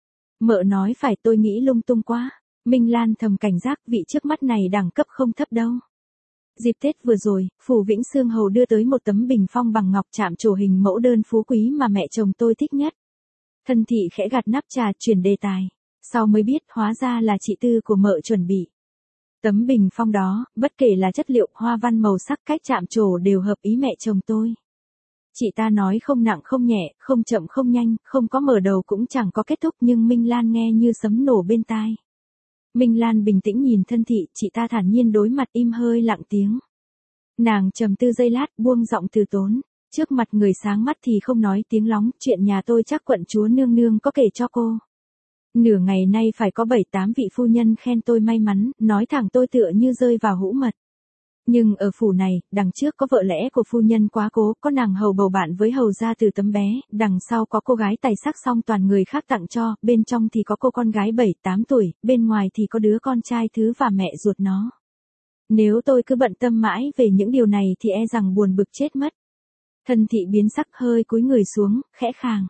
[SPEAKER 1] Mợ nói phải, tôi nghĩ lung tung quá. Minh Lan thầm cảnh giác, vị trước mắt này đẳng cấp không thấp đâu. Dịp Tết vừa rồi, Phủ Vĩnh Sương Hầu đưa tới một tấm bình phong bằng ngọc chạm trổ hình mẫu đơn phú quý mà mẹ chồng tôi thích nhất. Thân thị khẽ gạt nắp trà, chuyển đề tài. Sau mới biết hóa ra là chị Tư của mợ chuẩn bị. Tấm bình phong đó, bất kể là chất liệu, hoa văn, màu sắc, cách chạm trổ đều hợp ý mẹ chồng tôi. Chị ta nói không nặng không nhẹ, không chậm không nhanh, không có mở đầu cũng chẳng có kết thúc, nhưng Minh Lan nghe như sấm nổ bên tai. Minh Lan bình tĩnh nhìn thân thị, chị ta thản nhiên đối mặt, im hơi lặng tiếng. Nàng trầm tư giây lát, buông giọng từ tốn. Trước mặt người sáng mắt thì không nói tiếng lóng, chuyện nhà tôi chắc quận chúa nương nương có kể cho cô. Nửa ngày nay phải có 7-8 vị phu nhân khen tôi may mắn, nói thẳng tôi tựa như rơi vào hũ mật. Nhưng ở phủ này, đằng trước có vợ lẽ của phu nhân quá cố, có nàng hầu bầu bạn với hầu gia từ tấm bé, đằng sau có cô gái tài sắc song toàn người khác tặng cho, bên trong thì có cô con gái 7-8 tuổi, bên ngoài thì có đứa con trai thứ và mẹ ruột nó. Nếu tôi cứ bận tâm mãi về những điều này thì e rằng buồn bực chết mất. Thân thị biến sắc, hơi cúi người xuống, khẽ khàng.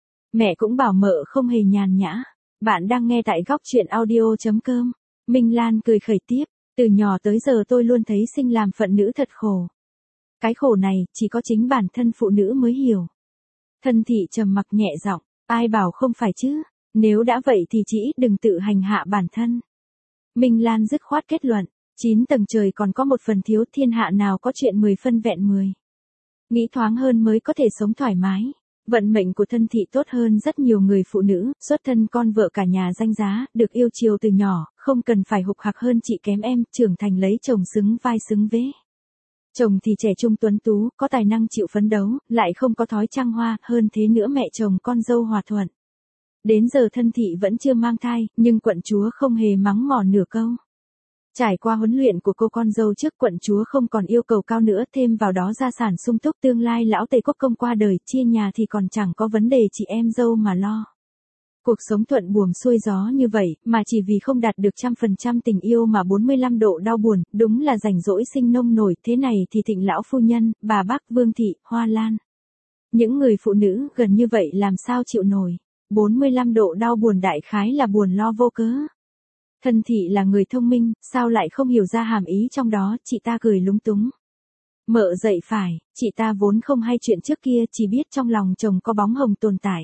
[SPEAKER 1] Mẹ cũng bảo mợ không hề nhàn nhã. Bạn đang nghe tại góc truyện audio.com. Minh Lan cười khẩy tiếp. Từ nhỏ tới giờ tôi luôn thấy sinh làm phận nữ thật khổ. Cái khổ này, chỉ có chính bản thân phụ nữ mới hiểu. Thân thị trầm mặc nhẹ giọng, ai bảo không phải chứ, nếu đã vậy thì chỉ đừng tự hành hạ bản thân. Minh Lan dứt khoát kết luận, 9 tầng trời còn có một phần thiếu, thiên hạ nào có chuyện 10 phân vẹn 10. Nghĩ thoáng hơn mới có thể sống thoải mái. Vận mệnh của thân thị tốt hơn rất nhiều người phụ nữ, xuất thân con vợ cả nhà danh giá, được yêu chiều từ nhỏ, không cần phải hục hặc hơn chị kém em, trưởng thành lấy chồng xứng vai xứng vế. Chồng thì trẻ trung tuấn tú, có tài năng chịu phấn đấu, lại không có thói trăng hoa, hơn thế nữa mẹ chồng con dâu hòa thuận. Đến giờ thân thị vẫn chưa mang thai, nhưng quận chúa không hề mắng mỏ nửa câu. Trải qua huấn luyện của cô con dâu trước, quận chúa không còn yêu cầu cao nữa, thêm vào đó gia sản sung túc, tương lai lão Tề Quốc công qua đời, chia nhà thì còn chẳng có vấn đề chị em dâu mà lo. Cuộc sống thuận buồm xuôi gió như vậy, mà chỉ vì không đạt được 100% tình yêu mà 45 độ đau buồn, đúng là rảnh rỗi sinh nông nổi. Thế này thì Thịnh lão phu nhân, bà Bác, Vương thị, Hoa Lan. Những người phụ nữ gần như vậy làm sao chịu nổi. 45 độ đau buồn đại khái là buồn lo vô cớ. Thân thị là người thông minh, sao lại không hiểu ra hàm ý trong đó, chị ta cười lúng túng. Mợ dậy phải, chị ta vốn không hay chuyện trước kia, chỉ biết trong lòng chồng có bóng hồng tồn tại.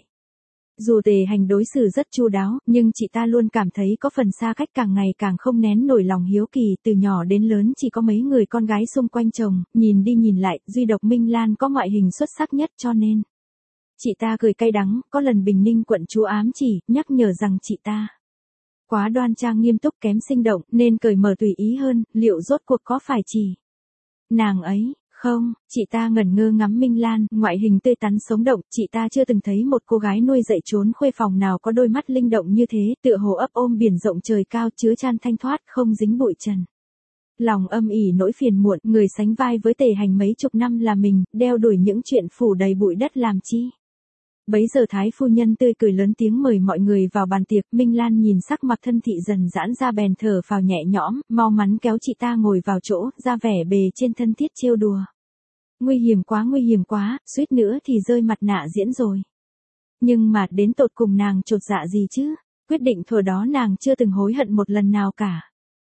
[SPEAKER 1] Dù Tề Hành đối xử rất chu đáo, nhưng chị ta luôn cảm thấy có phần xa cách, càng ngày càng không nén nổi lòng hiếu kỳ. Từ nhỏ đến lớn chỉ có mấy người con gái xung quanh chồng, nhìn đi nhìn lại, duy độc Minh Lan có ngoại hình xuất sắc nhất, cho nên chị ta cười cay đắng. Có lần Bình Ninh quận chúa ám chỉ, nhắc nhở rằng chị ta quá đoan trang nghiêm túc kém sinh động, nên cởi mở tùy ý hơn. Liệu rốt cuộc có phải chỉ nàng ấy? Không, chị ta ngẩn ngơ ngắm Minh Lan, ngoại hình tươi tắn sống động, chị ta chưa từng thấy một cô gái nuôi dạy trốn khuê phòng nào có đôi mắt linh động như thế, tựa hồ ấp ôm biển rộng trời cao, chứa chan thanh thoát, không dính bụi trần. Lòng âm ỉ nỗi phiền muộn, người sánh vai với Tề Hành mấy chục năm là mình, đeo đuổi những chuyện phủ đầy bụi đất làm chi. Bấy giờ Thái phu nhân tươi cười lớn tiếng mời mọi người vào bàn tiệc. Minh Lan nhìn sắc mặt thân thị dần giãn ra bèn thở phào nhẹ nhõm, mau mắn kéo chị ta ngồi vào chỗ, ra vẻ bề trên thân thiết trêu đùa. Nguy hiểm quá, suýt nữa thì rơi mặt nạ diễn rồi. Nhưng mà đến tột cùng nàng chột dạ gì chứ? Quyết định thuở đó nàng chưa từng hối hận một lần nào cả.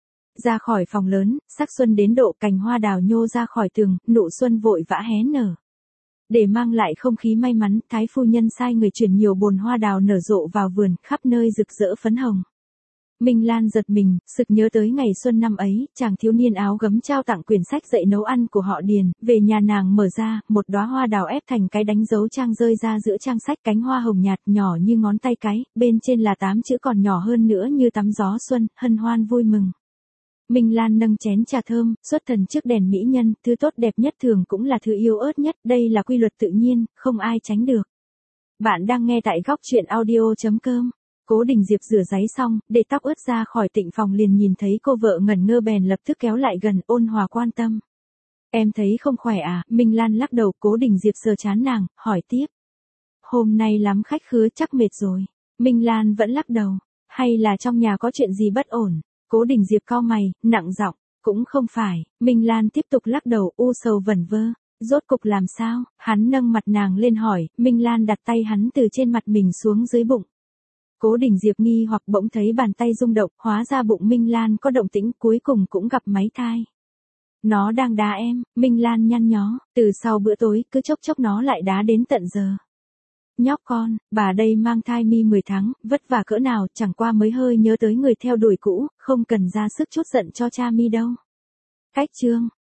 [SPEAKER 1] Ra khỏi phòng lớn, sắc xuân đến độ cành hoa đào nhô ra khỏi tường, nụ xuân vội vã hé nở. Để mang lại không khí may mắn, Thái phu nhân sai người chuyển nhiều bồn hoa đào nở rộ vào vườn, khắp nơi rực rỡ phấn hồng. Minh Lan giật mình, sực nhớ tới ngày xuân năm ấy, chàng thiếu niên áo gấm trao tặng quyển sách dạy nấu ăn của họ Điền, về nhà nàng mở ra, một đóa hoa đào ép thành cái đánh dấu trang rơi ra giữa trang sách, cánh hoa hồng nhạt nhỏ như ngón tay cái, bên trên là 8 chữ còn nhỏ hơn nữa như tắm gió xuân, hân hoan vui mừng. Minh Lan nâng chén trà thơm, xuất thần trước đèn mỹ nhân, thứ tốt đẹp nhất thường cũng là thứ yếu ớt nhất, đây là quy luật tự nhiên, không ai tránh được. Bạn đang nghe tại góc truyện audio.com. Cố Đình Diệp rửa ráy xong, để tóc ướt ra khỏi tịnh phòng liền nhìn thấy cô vợ ngẩn ngơ bèn lập tức kéo lại gần, ôn hòa quan tâm. Em thấy không khỏe à? Minh Lan lắc đầu. Cố Đình Diệp sờ trán nàng, hỏi tiếp. Hôm nay lắm khách khứa chắc mệt rồi. Minh Lan vẫn lắc đầu. Hay là trong nhà có chuyện gì bất ổn? Cố Đình Diệp cau mày, nặng giọng. Cũng không phải. Minh Lan tiếp tục lắc đầu, u sầu vẩn vơ. Rốt cục làm sao? Hắn nâng mặt nàng lên hỏi. Minh Lan đặt tay hắn từ trên mặt mình xuống dưới bụng. Cố Đình Diệp nghi hoặc bỗng thấy bàn tay rung động, hóa ra bụng Minh Lan có động tĩnh, cuối cùng cũng gặp máy thai. Nó đang đá em. Minh Lan nhăn nhó, từ sau bữa tối, cứ chốc chốc nó lại đá đến tận giờ. Nhóc con, bà đây mang thai mi 10 tháng, vất vả cỡ nào, chẳng qua mới hơi nhớ tới người theo đuổi cũ, không cần ra sức chút giận cho cha mi đâu. Cách chương.